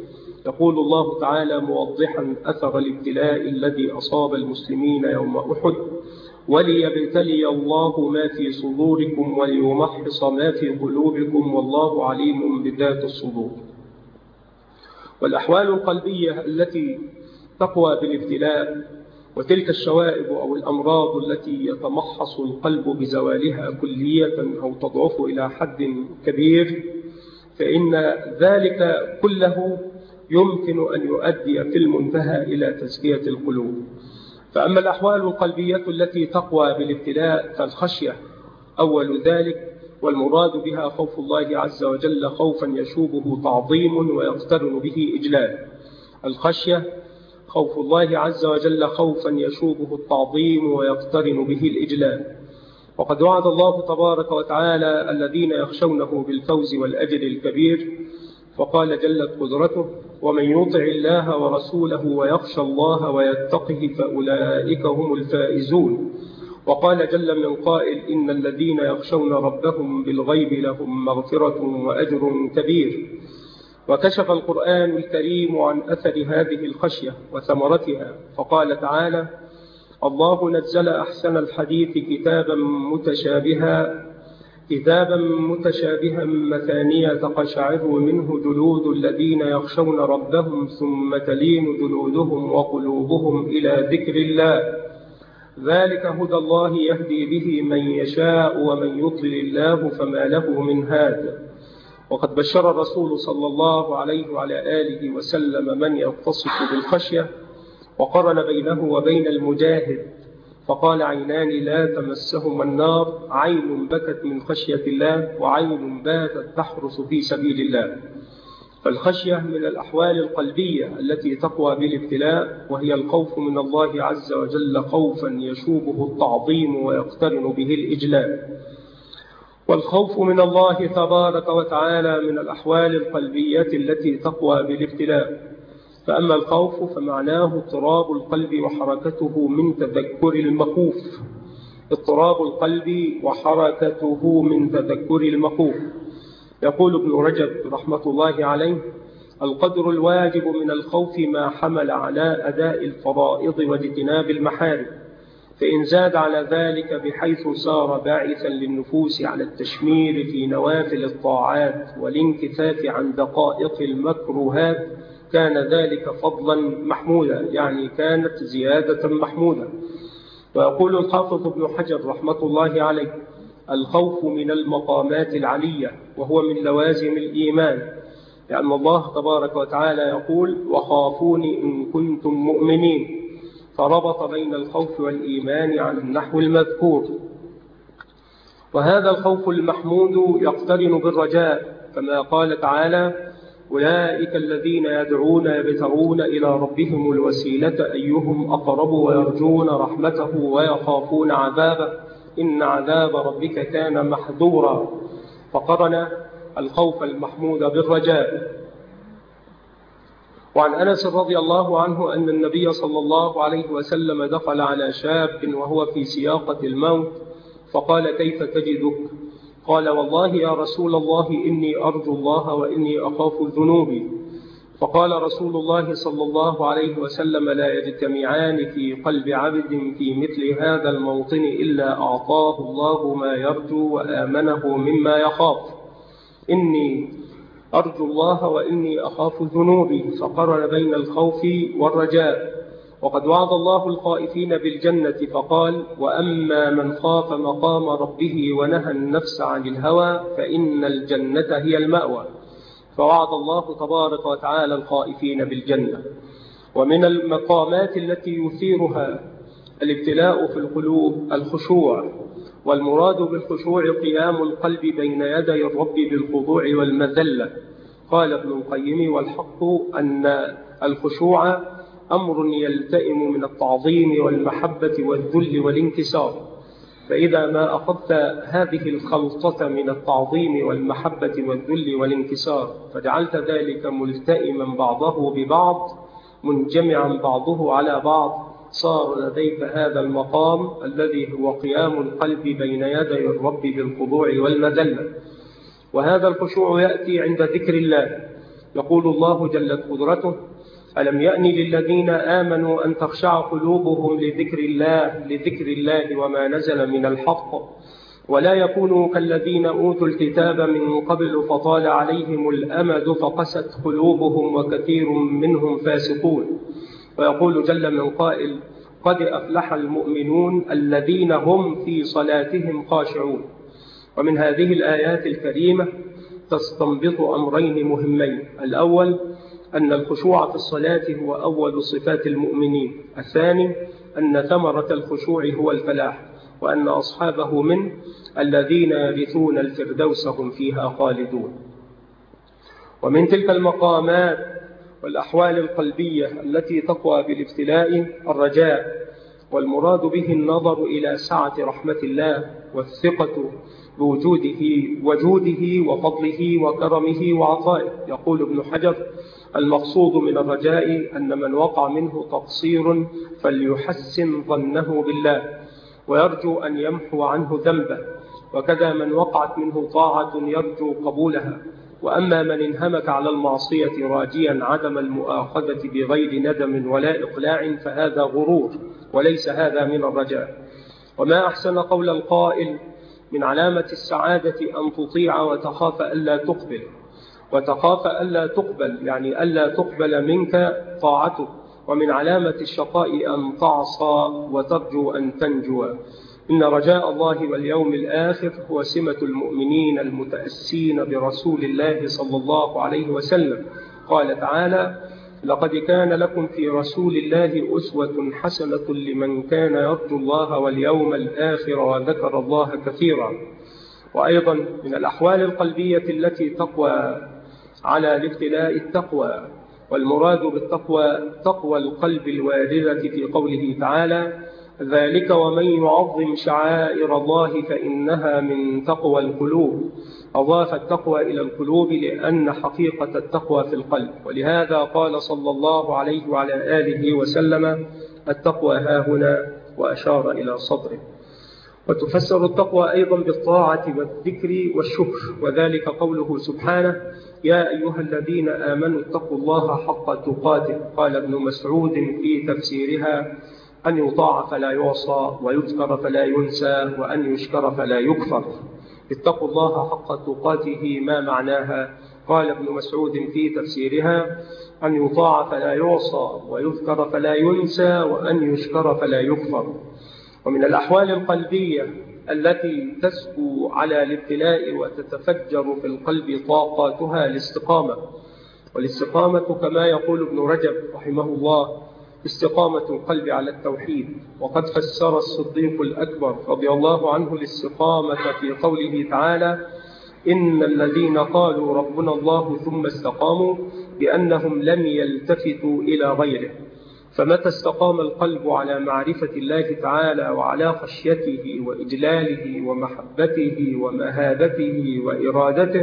يقول الله تعالى موضحا أثر الابتلاء الذي أصاب المسلمين يوم أحد: وليبتلي الله ما في صدوركم وليمحص ما في قلوبكم والله عليم بذات الصدور. والأحوال القلبية التي تقوى بالابتلاء وتلك الشوائب أو الأمراض التي يتمحص القلب بزوالها كلية أو تضعف إلى حد كبير، فإن ذلك كله يمكن أن يؤدي في المنتهى إلى تزكية القلوب. فأما الأحوال القلبية التي تقوى بالابتلاء فالخشية أول ذلك، والمراد بها خوف الله عز وجل خوفا يشوبه تعظيم ويقترن به إجلال. الخشية خوف الله عز وجل خوفا يشوبه التعظيم ويقترن به الإجلال. وقد وعد الله تبارك وتعالى الذين يخشونه بالفوز والأجر الكبير، فقال جلت قدرته: ومن يطع الله ورسوله ويخشى الله ويتقه فأولئك هم الفائزون. وقال جل من قائل: إن الذين يخشون ربهم بالغيب لهم مغفرة وأجر كبير. وكشف القرآن الكريم عن أثر هذه الخشية وثمرتها، فقال تعالى: الله نزل أحسن الحديث كتابا متشابها مثانية تقشعر منه جلود الذين يخشون ربهم ثم تلين جلودهم وقلوبهم إلى ذكر الله، ذلك هدى الله يهدي به من يشاء ومن يضلل الله فما له من هاد. وقد بشر الرسول صلى الله عليه وعلى آله وسلم من يتصف بالخشية، وقرن بينه وبين المجاهد فقال: عينان لا تمسهما النار، عين بكت من خشية الله وعين باتت تحرس في سبيل الله. فالخشية من الأحوال القلبية التي تقوى بالابتلاء، وهي الخوف من الله عز وجل خوفا يشوبه التعظيم ويقترن به الإجلال. والخوف من الله تبارك وتعالى من الأحوال القلبية التي تقوى بالابتلاء. فأما الخوف فمعناه اضطراب القلب وحركته من تذكر المخوف. اضطراب القلب وحركته من تذكر المخوف. يقول ابن رجب رحمة الله عليه: القدر الواجب من الخوف ما حمل على أداء الفرائض واجتناب المحارم، فإن زاد على ذلك بحيث صار باعثا للنفوس على التشمير في نوافل الطاعات والانكفاف عن دقائق المكروهات كان ذلك فضلا محمودا، يعني كانت زيادة محمودة. ويقول الحافظ ابن حجر رحمة الله عليه: الخوف من المقامات العلية، وهو من لوازم الإيمان، لأن الله تبارك وتعالى يقول: وخافوني إن كنتم مؤمنين، فربط بين الخوف والإيمان على النحو المذكور. وهذا الخوف المحمود يقترن بالرجاء، كما قال تعالى: أولئك الذين يدعون يبتغون إلى ربهم الوسيلة أيهم أقرب ويرجون رحمته ويخافون عذابه إن عذاب ربك كان محذورا. فقرن الخوف المحمود بالرجاء. وعن أنس رضي الله عنه أن النبي صلى الله عليه وسلم دخل على شاب وهو في سياقة الموت، فقال: كيف تجدك؟ قال: والله يا رسول الله إني أرجو الله وإني أخاف ذنوبي. فقال رسول الله صلى الله عليه وسلم: لا يجتمعان في قلب عبد في مثل هذا الموطن إلا أعطاه الله ما يرجو وآمنه مما يخاف. إني أرجو الله وإني أخاف ذنوبي، فقرن بين الخوف والرجاء. وقد وعد الله الخائفين بالجنة فقال: وأما من خاف مقام ربه ونهى النفس عن الهوى فإن الجنة هي المأوى. فوعد الله تبارك وتعالى الخائفين بالجنة. ومن المقامات التي يثيرها الابتلاء في القلوب الخشوع، والمراد بالخشوع قيام القلب بين يدي الرب بالخضوع والمذلة. قال ابن القيم: والحق أن الخشوع أمر يلتئم من التعظيم والمحبة والذل والانكسار. فإذا ما أخذت هذه الخلطة من التعظيم والمحبة والذل والانكسار فجعلت ذلك ملتئما بعضه ببعض منجمعا بعضه على بعض، صار لديك هذا المقام الذي هو قيام القلب بين يدي الرب بالخضوع والمذلة. وهذا الخشوع يأتي عند ذكر الله، يقول الله جلت قدرته: ألم يأن للذين آمنوا أن تخشع قلوبهم لذكر الله وما نزل من الحق ولا يكونوا كالذين أوتوا الكتاب من قبل فطال عليهم الأمد فقست قلوبهم وكثير منهم فاسقون. ويقول جل من قائل: قد أفلح المؤمنون الذين هم في صلاتهم خاشعون. ومن هذه الآيات الكريمة تستنبط أمرين مهمين: الأول أن الخشوع في الصلاة هو أول صفات المؤمنين، الثاني أن ثمرة الخشوع هو الفلاح، وأن أصحابه من الذين يرثون الفردوس هم فيها خالدون. ومن تلك المقامات والأحوال القلبية التي تقوى بالابتلاء الرجاء، والمراد به النظر إلى سعة رحمة الله والثقة وجوده وفضله وكرمه وعطائه. يقول ابن حجر: المقصود من الرجاء أن من وقع منه تقصير فليحسن ظنه بالله ويرجو أن يمحو عنه ذنبه، وكذا من وقعت منه طاعة يرجو قبولها. وأما من انهمك على المعصية راجيا عدم المؤاخذة بغير ندم ولا إقلاع فهذا غرور، وليس هذا من الرجاء. وما أحسن قول القائل: من علامة السعادة أن تطيع وتخاف ألا تقبل. وتخاف ألا تقبل يعني ألا تقبل منك طاعته. ومن علامة الشقاء أن تعصى وترجو أن تنجو. إن رجاء الله واليوم الآخر هو سمة المؤمنين المتأسين برسول الله صلى الله عليه وسلم. قال تعالى: لقد كان لكم في رسول الله أسوة حسنة لمن كان يرجو الله واليوم الآخر وذكر الله كثيرا. وأيضا من الأحوال القلبية التي تقوى على الابتلاء التقوى، والمراد بالتقوى تقوى القلب الواردة في قوله تعالى: ذلك ومن يعظم شعائر الله فإنها من تقوى القلوب. أضاف التقوى إلى القلوب لأن حقيقة التقوى في القلب، ولهذا قال صلى الله عليه وعلى آله وسلم: التقوى هاهنا، وأشار إلى صدره. وتفسر التقوى أيضا بالطاعة والذكر والشكر، وذلك قوله سبحانه: يا أيها الذين آمنوا اتقوا الله حق تقاته. قال ابن مسعود في تفسيرها: أن يطاع فلا يعصى، ويذكر فلا ينسى، وأن يشكر فلا يكفر. اتقوا الله حق تقاته ما معناها؟ قال ابن مسعود في تفسيرها: أن يطاع فلا يعصى، ويذكر فلا ينسى، وأن يشكر فلا يكفر. ومن الأحوال القلبية التي تسكو على الابتلاء وتتفجر في القلب طاقاتها الاستقامة. والاستقامة كما يقول ابن رجب رحمه الله: استقامة القلب على التوحيد. وقد فسر الصديق الأكبر رضي الله عنه الاستقامة في قوله تعالى: إن الذين قالوا ربنا الله ثم استقاموا بأنهم لم يلتفتوا إلى غيره. فمتى استقام القلب على معرفة الله تعالى وعلى خشيته وإجلاله ومحبته ومهابته وإرادته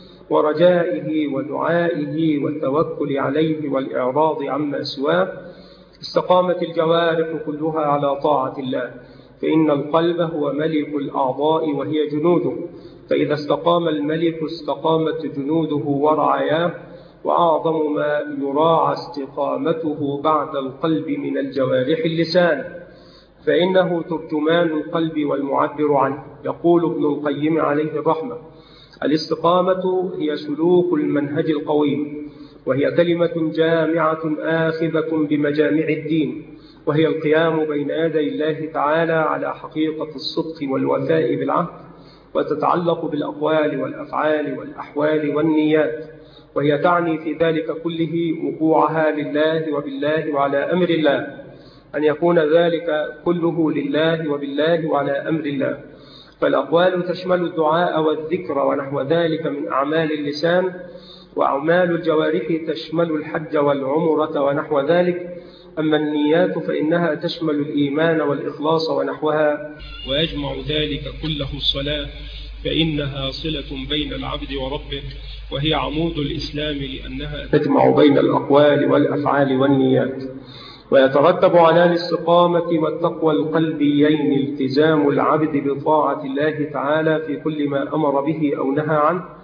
ورجائه ودعائه والتوكل عليه والإعراض عما سواه، استقامت الجوارح كلها على طاعة الله. فإن القلب هو ملك الأعضاء وهي جنوده، فإذا استقام الملك استقامت جنوده ورعاياه. وأعظم ما يراعى استقامته بعد القلب من الجوارح اللسان، فإنه ترجمان القلب والمعبر عنه. يقول ابن القيم عليه الرحمة: الاستقامة هي سلوك المنهج القويم، وهي كلمة جامعة آخذة بمجامع الدين، وهي القيام بين يدي الله تعالى على حقيقة الصدق والوفاء بالعهد، وتتعلق بالأقوال والأفعال والأحوال والنيات، وهي تعني في ذلك كله وقوعها لله وبالله وعلى أمر الله، أن يكون ذلك كله لله وبالله وعلى أمر الله. فالأقوال تشمل الدعاء والذكر ونحو ذلك من أعمال اللسان، وأعمال الجوارح تشمل الحج والعمرة ونحو ذلك. أما النيات فإنها تشمل الإيمان والإخلاص ونحوها، ويجمع ذلك كله الصلاة، فإنها صلة بين العبد وربه، وهي عمود الإسلام لأنها تجمع بين الأقوال والأفعال والنيات. ويترتب على الاستقامة والتقوى القلبيين التزام العبد بطاعة الله تعالى في كل ما أمر به أو نهى عنه،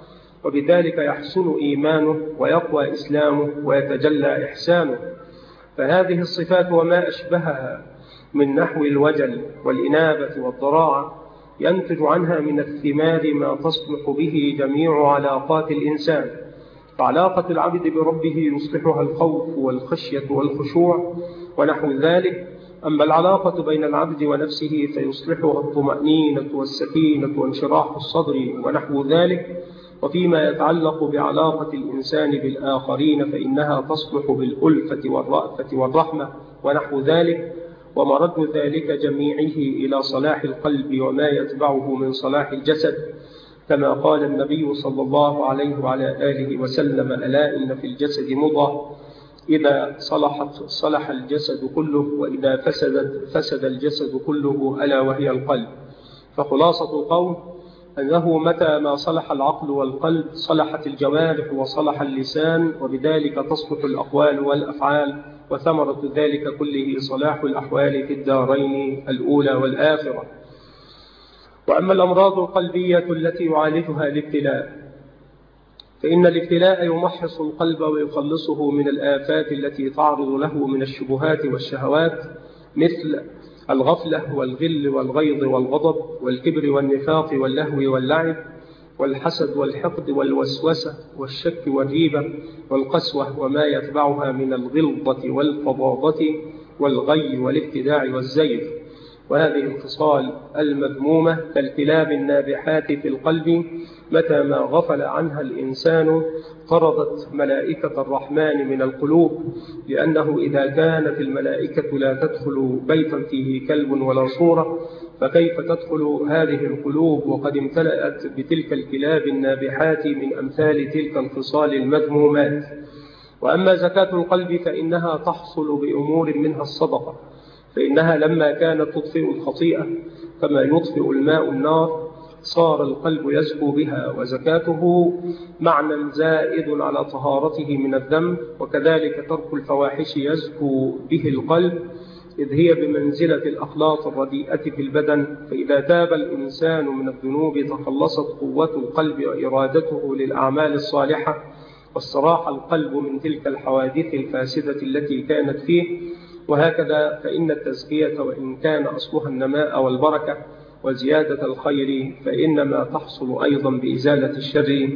وبذلك يحسن إيمانه ويقوى إسلامه ويتجلى إحسانه. فهذه الصفات وما أشبهها من نحو الوجل والإنابة والضراعة ينتج عنها من الثمار ما تصلح به جميع علاقات الإنسان. فعلاقة العبد بربه يصلحها الخوف والخشية والخشوع ونحو ذلك. أما العلاقة بين العبد ونفسه فيصلحها الطمأنينة والسكينة وانشراح الصدر ونحو ذلك. وفيما يتعلق بعلاقة الإنسان بالآخرين فإنها تصلح بالألفة والرأفة والرحمة ونحو ذلك. ومرد ذلك جميعه إلى صلاح القلب وما يتبعه من صلاح الجسد، كما قال النبي صلى الله عليه وعلى آله وسلم: ألا إن في الجسد مضغة إذا صلحت صلح الجسد كله، وإذا فسدت فسد الجسد كله، ألا وهي القلب. فخلاصة القول أنه متى ما صلح العقل والقلب صلحت الجوارح وصلح اللسان، وبذلك تصلح الأقوال والأفعال، وثمرة ذلك كله صلاح الأحوال في الدارين الأولى والآخرة. وأما الأمراض القلبية التي يعالجها الابتلاء، فإن الابتلاء يمحص القلب ويخلصه من الآفات التي تعرض له من الشبهات والشهوات، مثل الغفلة والغل والغيظ والغضب والكبر والنفاق واللهو واللعب والحسد والحقد والوسوسة والشك والريبة والقسوة وما يتبعها من الغلظة والفظاظة والغي والابتداع والزيف. وهذه الخصال المذمومة كالكلاب النابحات في القلب، متى ما غفل عنها الإنسان طردت ملائكة الرحمن من القلوب، لأنه إذا كانت الملائكة لا تدخل بيتا فيه كلب ولا صورة، فكيف تدخل هذه القلوب وقد امتلأت بتلك الكلاب النابحات من أمثال تلك الخصال المذمومات. وأما زكاة القلب فإنها تحصل بأمور منها الصدقة، فإنها لما كانت تطفئ الخطيئة كما يطفئ الماء النار صار القلب يزكو بها، وزكاته معنى زائد على طهارته من الذنب. وكذلك ترك الفواحش يزكو به القلب، إذ هي بمنزلة الأخلاط الرديئة في البدن، فإذا تاب الإنسان من الذنوب تخلصت قوة القلب وإرادته للأعمال الصالحة، واستراح القلب من تلك الحوادث الفاسدة التي كانت فيه. وهكذا فإن التزكية وإن كان أصلها النماء والبركة وزيادة الخير، فإنما تحصل أيضا بإزالة الشر.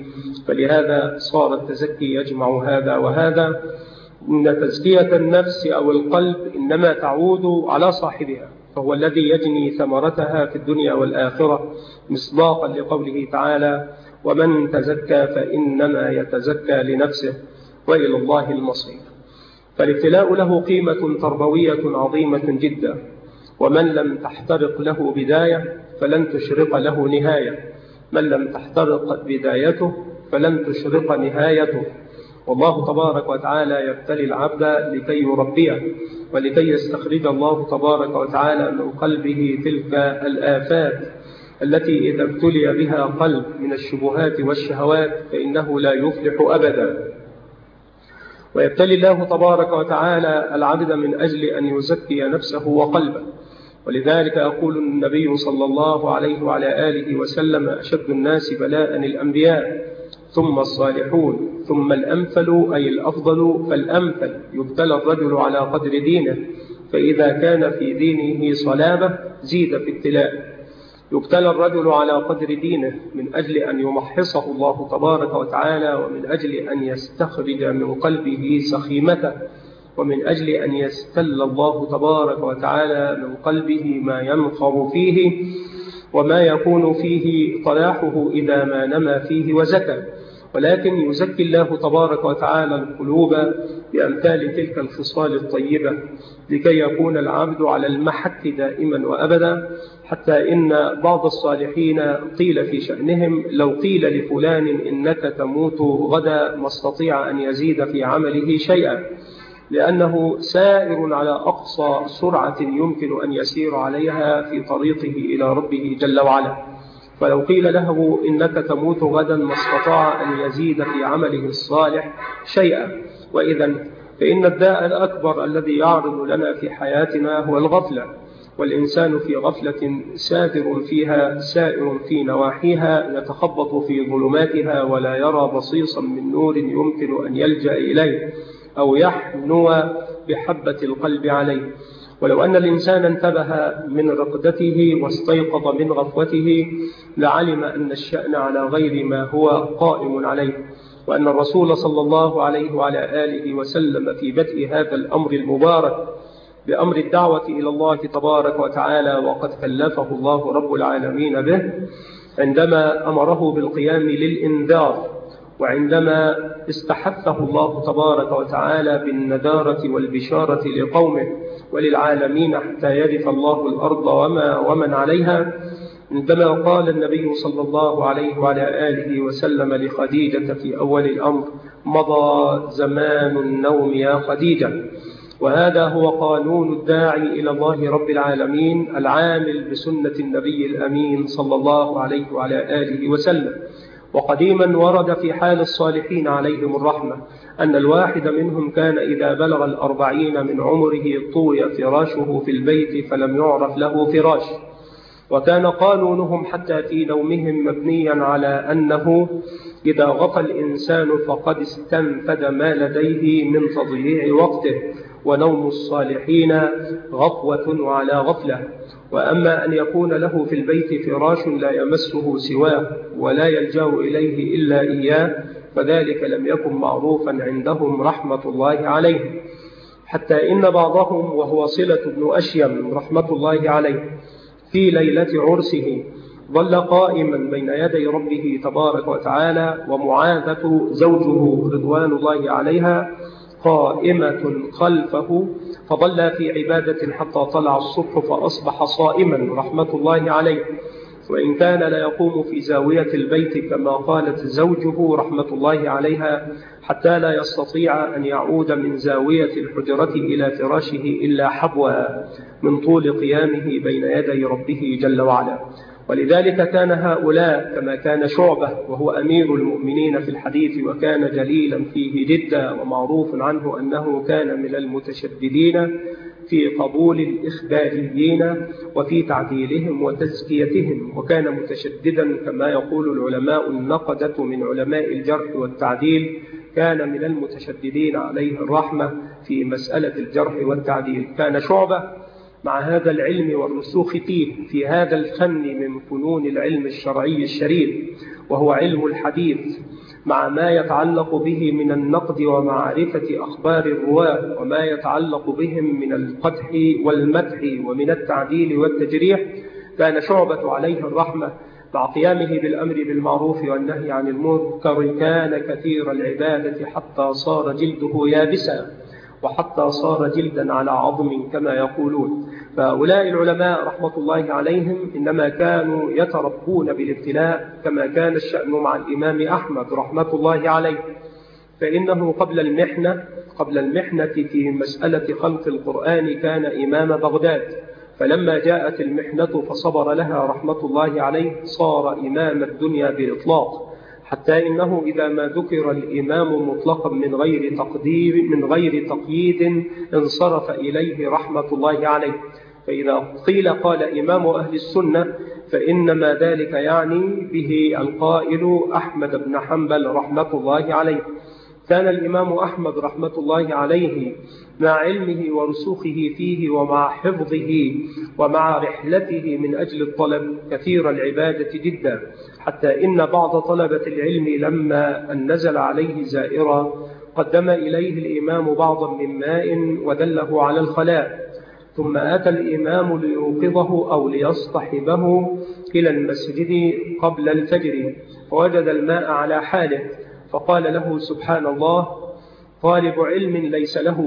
فلهذا صار التزكي يجمع هذا وهذا. إن تزكية النفس أو القلب إنما تعود على صاحبها، فهو الذي يجني ثمرتها في الدنيا والآخرة، مصداقا لقوله تعالى: ومن تزكى فإنما يتزكى لنفسه وإلى الله المصير. فالابتلاء له قيمة تربوية عظيمة جدا، ومن لم تحترق له بداية فلن تشرق له نهاية، من لم تحترق بدايته فلن تشرق نهايته. والله تبارك وتعالى يبتلي العبد لكي يربيه، ولكي يستخرج الله تبارك وتعالى من قلبه تلك الآفات التي إذا ابتلي بها قلب من الشبهات والشهوات فإنه لا يفلح أبدا. ويبتلي الله تبارك وتعالى العبد من أجل أن يزكي نفسه وقلبه. ولذلك يقول النبي صلى الله عليه وعلى آله وسلم: أشد الناس بلاء الأنبياء، ثم الصالحون، ثم الأمثل أي الأفضل فالأمثل. يبتلى الرجل على قدر دينه، فإذا كان في دينه صلابة زيد في ابتلاء. يبتلى الرجل على قدر دينه من أجل أن يمحصه الله تبارك وتعالى، ومن أجل أن يستخرج من قلبه سخيمته، ومن أجل أن يستل الله تبارك وتعالى من قلبه ما ينخر فيه وما يكون فيه صلاحه إذا ما نمى فيه وزكى. ولكن يزكي الله تبارك وتعالى القلوب بأمثال تلك الخصال الطيبة لكي يكون العبد على المحك دائما وأبدا. حتى إن بعض الصالحين قيل في شأنهم: لو قيل لفلان إنك تموت غدا ما استطيع أن يزيد في عمله شيئا، لأنه سائر على أقصى سرعة يمكن أن يسير عليها في طريقه إلى ربه جل وعلا. فلو قيل له إنك تموت غدا ما استطاع أن يزيد في عمله الصالح شيئا. وإذا فإن الداء الأكبر الذي يعرض لنا في حياتنا هو الغفلة، والإنسان في غفلة سائر في نواحيها، يتخبط في ظلماتها ولا يرى بصيصا من نور يمكن أن يلجأ إليه أو يحنو بحبة القلب عليه. ولو أن الإنسان انتبه من رقدته واستيقظ من غفوته لعلم أن الشأن على غير ما هو قائم عليه، وأن الرسول صلى الله عليه وعلى آله وسلم في بدء هذا الأمر المبارك بأمر الدعوة إلى الله تبارك وتعالى، وقد كلفه الله رب العالمين به عندما أمره بالقيام للإنذار، وعندما استحثه الله تبارك وتعالى بالنذارة والبشارة لقومه وللعالمين حتى يرث الله الأرض ومن عليها، عندما قال النبي صلى الله عليه وعلى آله وسلم لخديجة في أول الأمر: مضى زمان النوم يا خديجة. وهذا هو قانون الداعي إلى الله رب العالمين العامل بسنة النبي الأمين صلى الله عليه وعلى آله وسلم. وقديما ورد في حال الصالحين عليهم الرحمة أن الواحد منهم كان إذا بلغ 40 من عمره طوي فراشه في البيت فلم يعرف له فراش، وكان قانونهم حتى في نومهم مبنيا على أنه إذا غفى الإنسان فقد استنفد ما لديه من تضييع وقته، ونوم الصالحين غفوة وعلى غفلة. وأما أن يكون له في البيت فراش لا يمسه سواه ولا يلجأ إليه إلا إياه، فذلك لم يكن معروفا عندهم رحمة الله عليهم، حتى إن بعضهم وهو صلة بن أشيم رحمة الله عليه في ليلة عرسه ظل قائما بين يدي ربه تبارك وتعالى، ومعاذة زوجه رضوان الله عليها قائمة خلفه، فظل في عبادة حتى طلع الصبح فأصبح صائما رحمة الله عليه. وإن كان لا يقوم في زاوية البيت كما قالت زوجه رحمة الله عليها، حتى لا يستطيع أن يعود من زاوية الحجرة إلى فراشه إلا حبوا من طول قيامه بين يدي ربه جل وعلا. ولذلك كان هؤلاء كما كان شعبة وهو أمير المؤمنين في الحديث وكان جليلا فيه جدا، ومعروف عنه أنه كان من المتشددين في قبول الإخباريين وفي تعديلهم وتزكيتهم، وكان متشددا كما يقول العلماء النقدة من علماء الجرح والتعديل، كان من المتشددين عليه الرحمة في مسألة الجرح والتعديل. كان شعبة مع هذا العلم والرسوخ فيه في هذا الفن من فنون العلم الشرعي الشريف وهو علم الحديث، مع ما يتعلق به من النقد ومعرفة أخبار الرواة وما يتعلق بهم من القدح والمدح ومن التعديل والتجريح، كان شعبة عليه الرحمة مع قيامه بالأمر بالمعروف والنهي عن المنكر كان كثير العبادة حتى صار جلده يابسا، وحتى صار جلدا على عظم كما يقولون. فهؤلاء العلماء رحمة الله عليهم إنما كانوا يتربون بالابتلاء، كما كان الشأن مع الإمام أحمد رحمة الله عليه، فإنه قبل المحنة في مسألة خلق القرآن كان إمام بغداد، فلما جاءت المحنة فصبر لها رحمة الله عليه صار إمام الدنيا بإطلاق، حتى إنه إذا ما ذكر الإمام مطلقا من غير تقييد انصرف إليه رحمة الله عليه. فإذا قيل قال إمام أهل السنة فإنما ذلك يعني به القائل أحمد بن حنبل رحمة الله عليه. كان الإمام أحمد رحمة الله عليه مع علمه ورسوخه فيه ومع حفظه ومع رحلته من أجل الطلب كثير العبادة جدا، حتى إن بعض طلبة العلم لما أن نزل عليه زائرا قدم إليه الإمام بعضا من ماء ودله على الخلاء، ثم أتى الإمام ليوقظه أو ليصطحبه إلى المسجد قبل الفجر فوجد الماء على حاله، فقال له سبحان الله طالب علم ليس له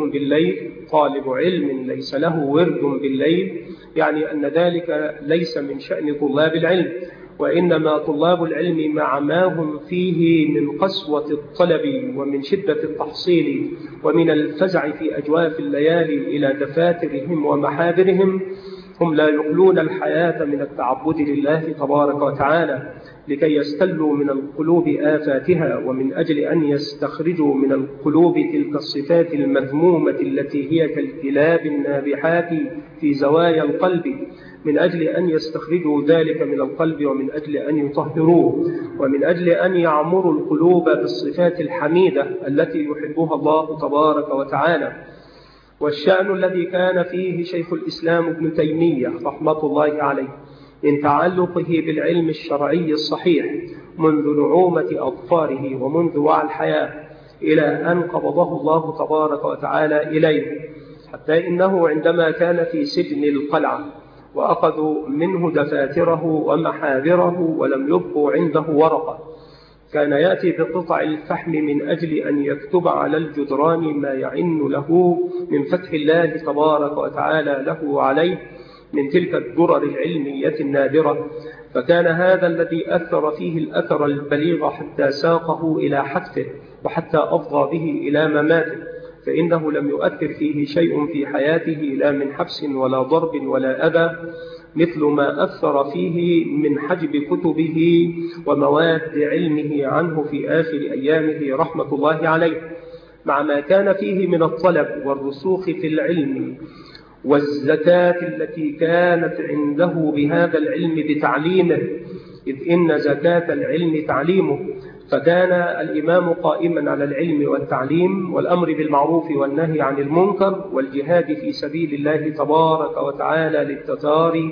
ورد بالليل، يعني أن ذلك ليس من شأن طلاب العلم، وإنما طلاب العلم مع ما هم فيه من قسوة الطلب ومن شدة التحصيل ومن الفزع في أجواف الليالي إلى دفاترهم ومحاذرهم، هم لا يخلون الحياة من التعبد لله تبارك وتعالى لكي يستلوا من القلوب آفاتها، ومن أجل أن يستخرجوا من القلوب تلك الصفات المذمومة التي هي كالكلاب النابحات في زوايا القلب، من أجل أن يستخرجوا ذلك من القلب، ومن أجل أن يطهروه، ومن أجل أن يعمروا القلوب بالصفات الحميدة التي يحبها الله تبارك وتعالى. والشأن الذي كان فيه شيخ الإسلام ابن تيمية رحمة الله عليه من تعلقه بالعلم الشرعي الصحيح منذ نعومة أظفاره ومنذ وعي الحياة إلى أن قبضه الله تبارك وتعالى إليه، حتى إنه عندما كان في سجن القلعة وأخذوا منه دفاتره ومحابره ولم يبقوا عنده ورقة، كان يأتي بقطع الفحم من أجل أن يكتب على الجدران ما يعن له من فتح الله تبارك وتعالى له عليه من تلك الدرر العلمية النادرة. فكان هذا الذي أثر فيه الأثر البليغ حتى ساقه إلى حتفه وحتى أفضى به إلى مماته، فإنه لم يؤثر فيه شيء في حياته لا من حبس ولا ضرب ولا أذى مثل ما أثر فيه من حجب كتبه ومواد علمه عنه في آخر أيامه رحمة الله عليه، مع ما كان فيه من الطلب والرسوخ في العلم والزكاة التي كانت عنده بهذا العلم بتعليمه، إذ إن زكاة العلم تعليمه. فكان الإمام قائما على العلم والتعليم والأمر بالمعروف والنهي عن المنكر والجهاد في سبيل الله تبارك وتعالى للتتار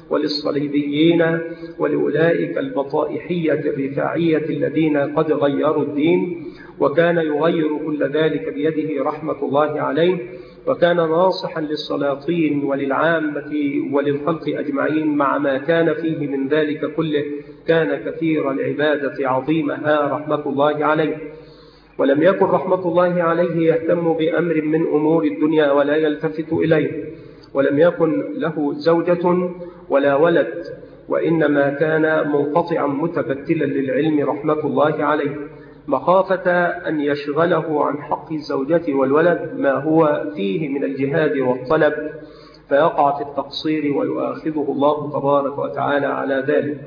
وللصليبيين ولأولئك البطائحية الرفاعية الذين قد غيروا الدين، وكان يغير كل ذلك بيده رحمة الله عليه. وكان ناصحا للسلاطين وللعامة وللخلق أجمعين، مع ما كان فيه من ذلك كله كان كثير العبادة عظيمها رحمة الله عليه. ولم يكن رحمة الله عليه يهتم بأمر من أمور الدنيا ولا يلتفت إليه، ولم يكن له زوجة ولا ولد، وإنما كان منقطعا متبتلا للعلم رحمة الله عليه، مخافة أن يشغله عن حق الزوجة والولد ما هو فيه من الجهاد والطلب فيقع في التقصير ويؤاخذه الله تبارك وتعالى على ذلك.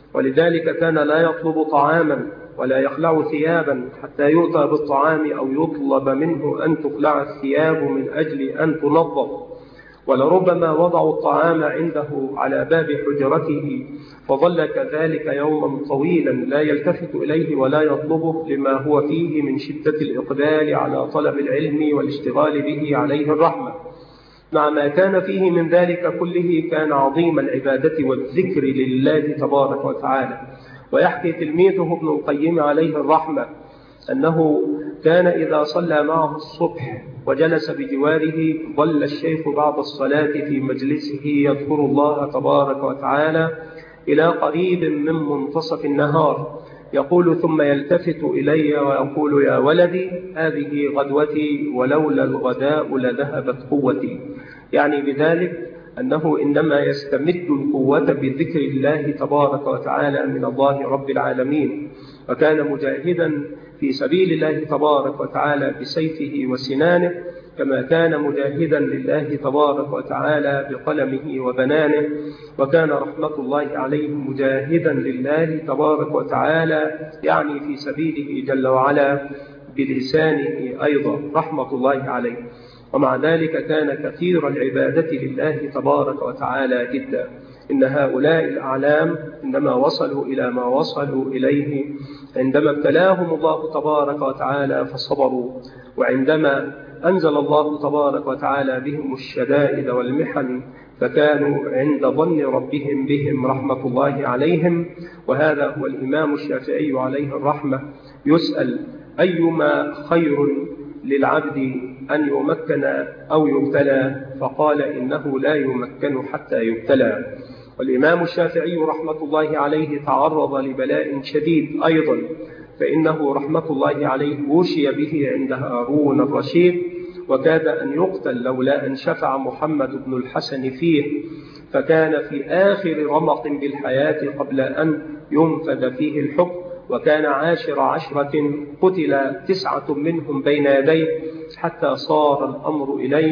ولذلك كان لا يطلب طعاما ولا يخلع ثيابا حتى يؤتى بالطعام أو يطلب منه أن تخلع الثياب من أجل أن تنظف. ولربما وضعوا الطعام عنده على باب حجرته فظل كذلك يوما طويلا لا يلتفت إليه ولا يطلبه، لما هو فيه من شدة الإقبال على طلب العلم والاشتغال به عليه الرحمة. مع ما كان فيه من ذلك كله كان عظيم العبادة والذكر لله تبارك وتعالى. ويحكي تلميذه ابن القيم عليه الرحمة أنه كان إذا صلى معه الصبح وجلس بجواره ظل الشيخ بعد الصلاة في مجلسه يذكر الله تبارك وتعالى إلى قريب من منتصف النهار، يقول ثم يلتفت إلي ويقول يا ولدي هذه غدوتي ولولا الغداء لذهبت قوتي، يعني بذلك أنه إنما يستمد القوة بذكر الله تبارك وتعالى من الله رب العالمين. وكان مجاهدا في سبيل الله تبارك وتعالى بسيفه وسنانه، كما كان مجاهدا لله تبارك وتعالى بقلمه وبنانه. وكان رحمة الله عليه مجاهدا لله تبارك وتعالى يعني في سبيله جل وعلا بلسانه أيضا رحمة الله عليه. ومع ذلك كان كثير العبادة لله تبارك وتعالى جدا. إن هؤلاء الأعلام إنما وصلوا إلى ما وصلوا إليه عندما ابتلاهم الله تبارك وتعالى فصبروا، وعندما أنزل الله تبارك وتعالى بهم الشدائد والمحن فكانوا عند ظن ربهم بهم رحمة الله عليهم. وهذا هو الإمام الشافعي عليه الرحمة يسأل أيما خير للعبد أن يمكن أو يبتلى، فقال إنه لا يمكن حتى يبتلى. والإمام الشافعي رحمة الله عليه تعرض لبلاء شديد أيضا، فإنه رحمة الله عليه وشي به عند هارون الرشيد وكاد أن يقتل لولا أن شفع محمد بن الحسن فيه، فكان في آخر رمق بالحياة قبل أن ينفذ فيه الحكم، وكان 10 قتل 9 منهم بين يديه حتى صار الأمر إليه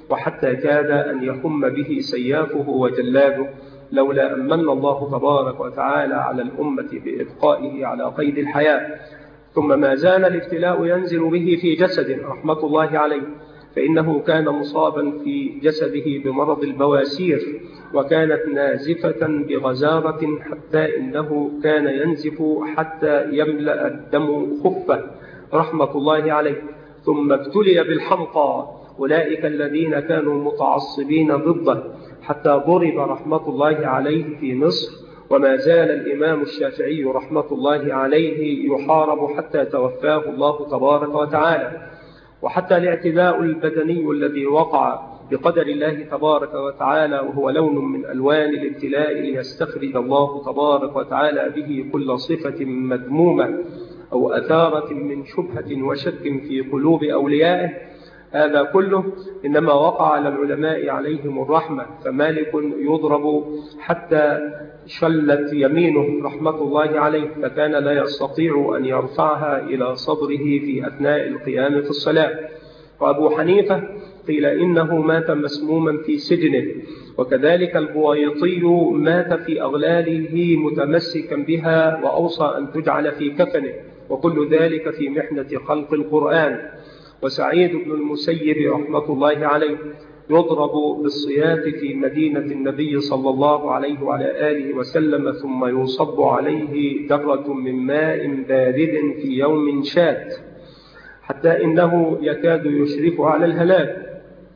وحتى كاد أن يهم به سيافه وجلاده، لولا أن من الله تبارك وتعالى على الأمة بإبقائه على قيد الحياة. ثم ما زال الابتلاء ينزل به في جسد رحمة الله عليه، فإنه كان مصابا في جسده بمرض البواسير، وكانت نازفة بغزارة حتى إنه كان ينزف حتى يملأ الدم خفة رحمة الله عليه. ثم ابتلي بالحمقى، أولئك الذين كانوا متعصبين ضده، حتى ضرب رحمة الله عليه في مصر. وما زال الإمام الشافعي رحمة الله عليه يحارب حتى توفاه الله تبارك وتعالى. وحتى الاعتداء البدني الذي وقع بقدر الله تبارك وتعالى، وهو لون من ألوان الابتلاء ليستخرج الله تبارك وتعالى به كل صفة مذمومة أو أثارة من شبهة وشك في قلوب أوليائه، هذا كله إنما وقع على العلماء عليهم الرحمة. فمالك يضرب حتى شلت يمينه رحمة الله عليه، فكان لا يستطيع أن يرفعها إلى صدره في أثناء القيام في الصلاة. وأبو حنيفة قيل إنه مات مسموما في سجنه، وكذلك البويطي مات في أغلاله متمسكا بها، وأوصى أن تجعل في كفنه، وكل ذلك في محنة خلق القرآن. وسعيد بن المسيب رحمة الله عليه يضرب بالصياط في مدينة النبي صلى الله عليه وعلى آله وسلم، ثم يصب عليه درة من ماء بارد في يوم شات، حتى إنه يكاد يشرف على الهلاك.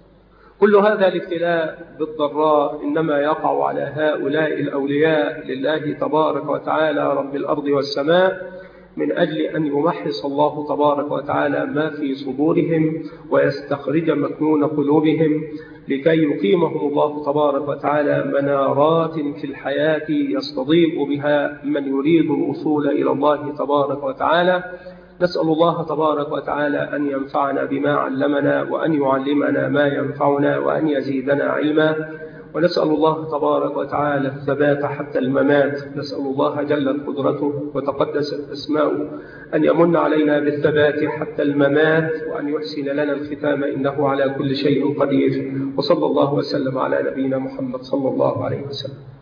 كل هذا الابتلاء بالضراء إنما يقع على هؤلاء الأولياء لله تبارك وتعالى رب الأرض والسماء، من أجل أن يمحص الله تبارك وتعالى ما في صدورهم ويستخرج مكنون قلوبهم، لكي يقيمهم الله تبارك وتعالى منارات في الحياة يستضيء بها من يريد الوصول إلى الله تبارك وتعالى. نسأل الله تبارك وتعالى أن ينفعنا بما علمنا، وأن يعلمنا ما ينفعنا، وأن يزيدنا علما. ونسأل الله تبارك وتعالى الثبات حتى الممات. نسأل الله جلت قدرته وتقدست أسماؤه أن يمن علينا بالثبات حتى الممات، وأن يحسن لنا الختام، إنه على كل شيء قدير. وصلى الله وسلم على نبينا محمد صلى الله عليه وسلم.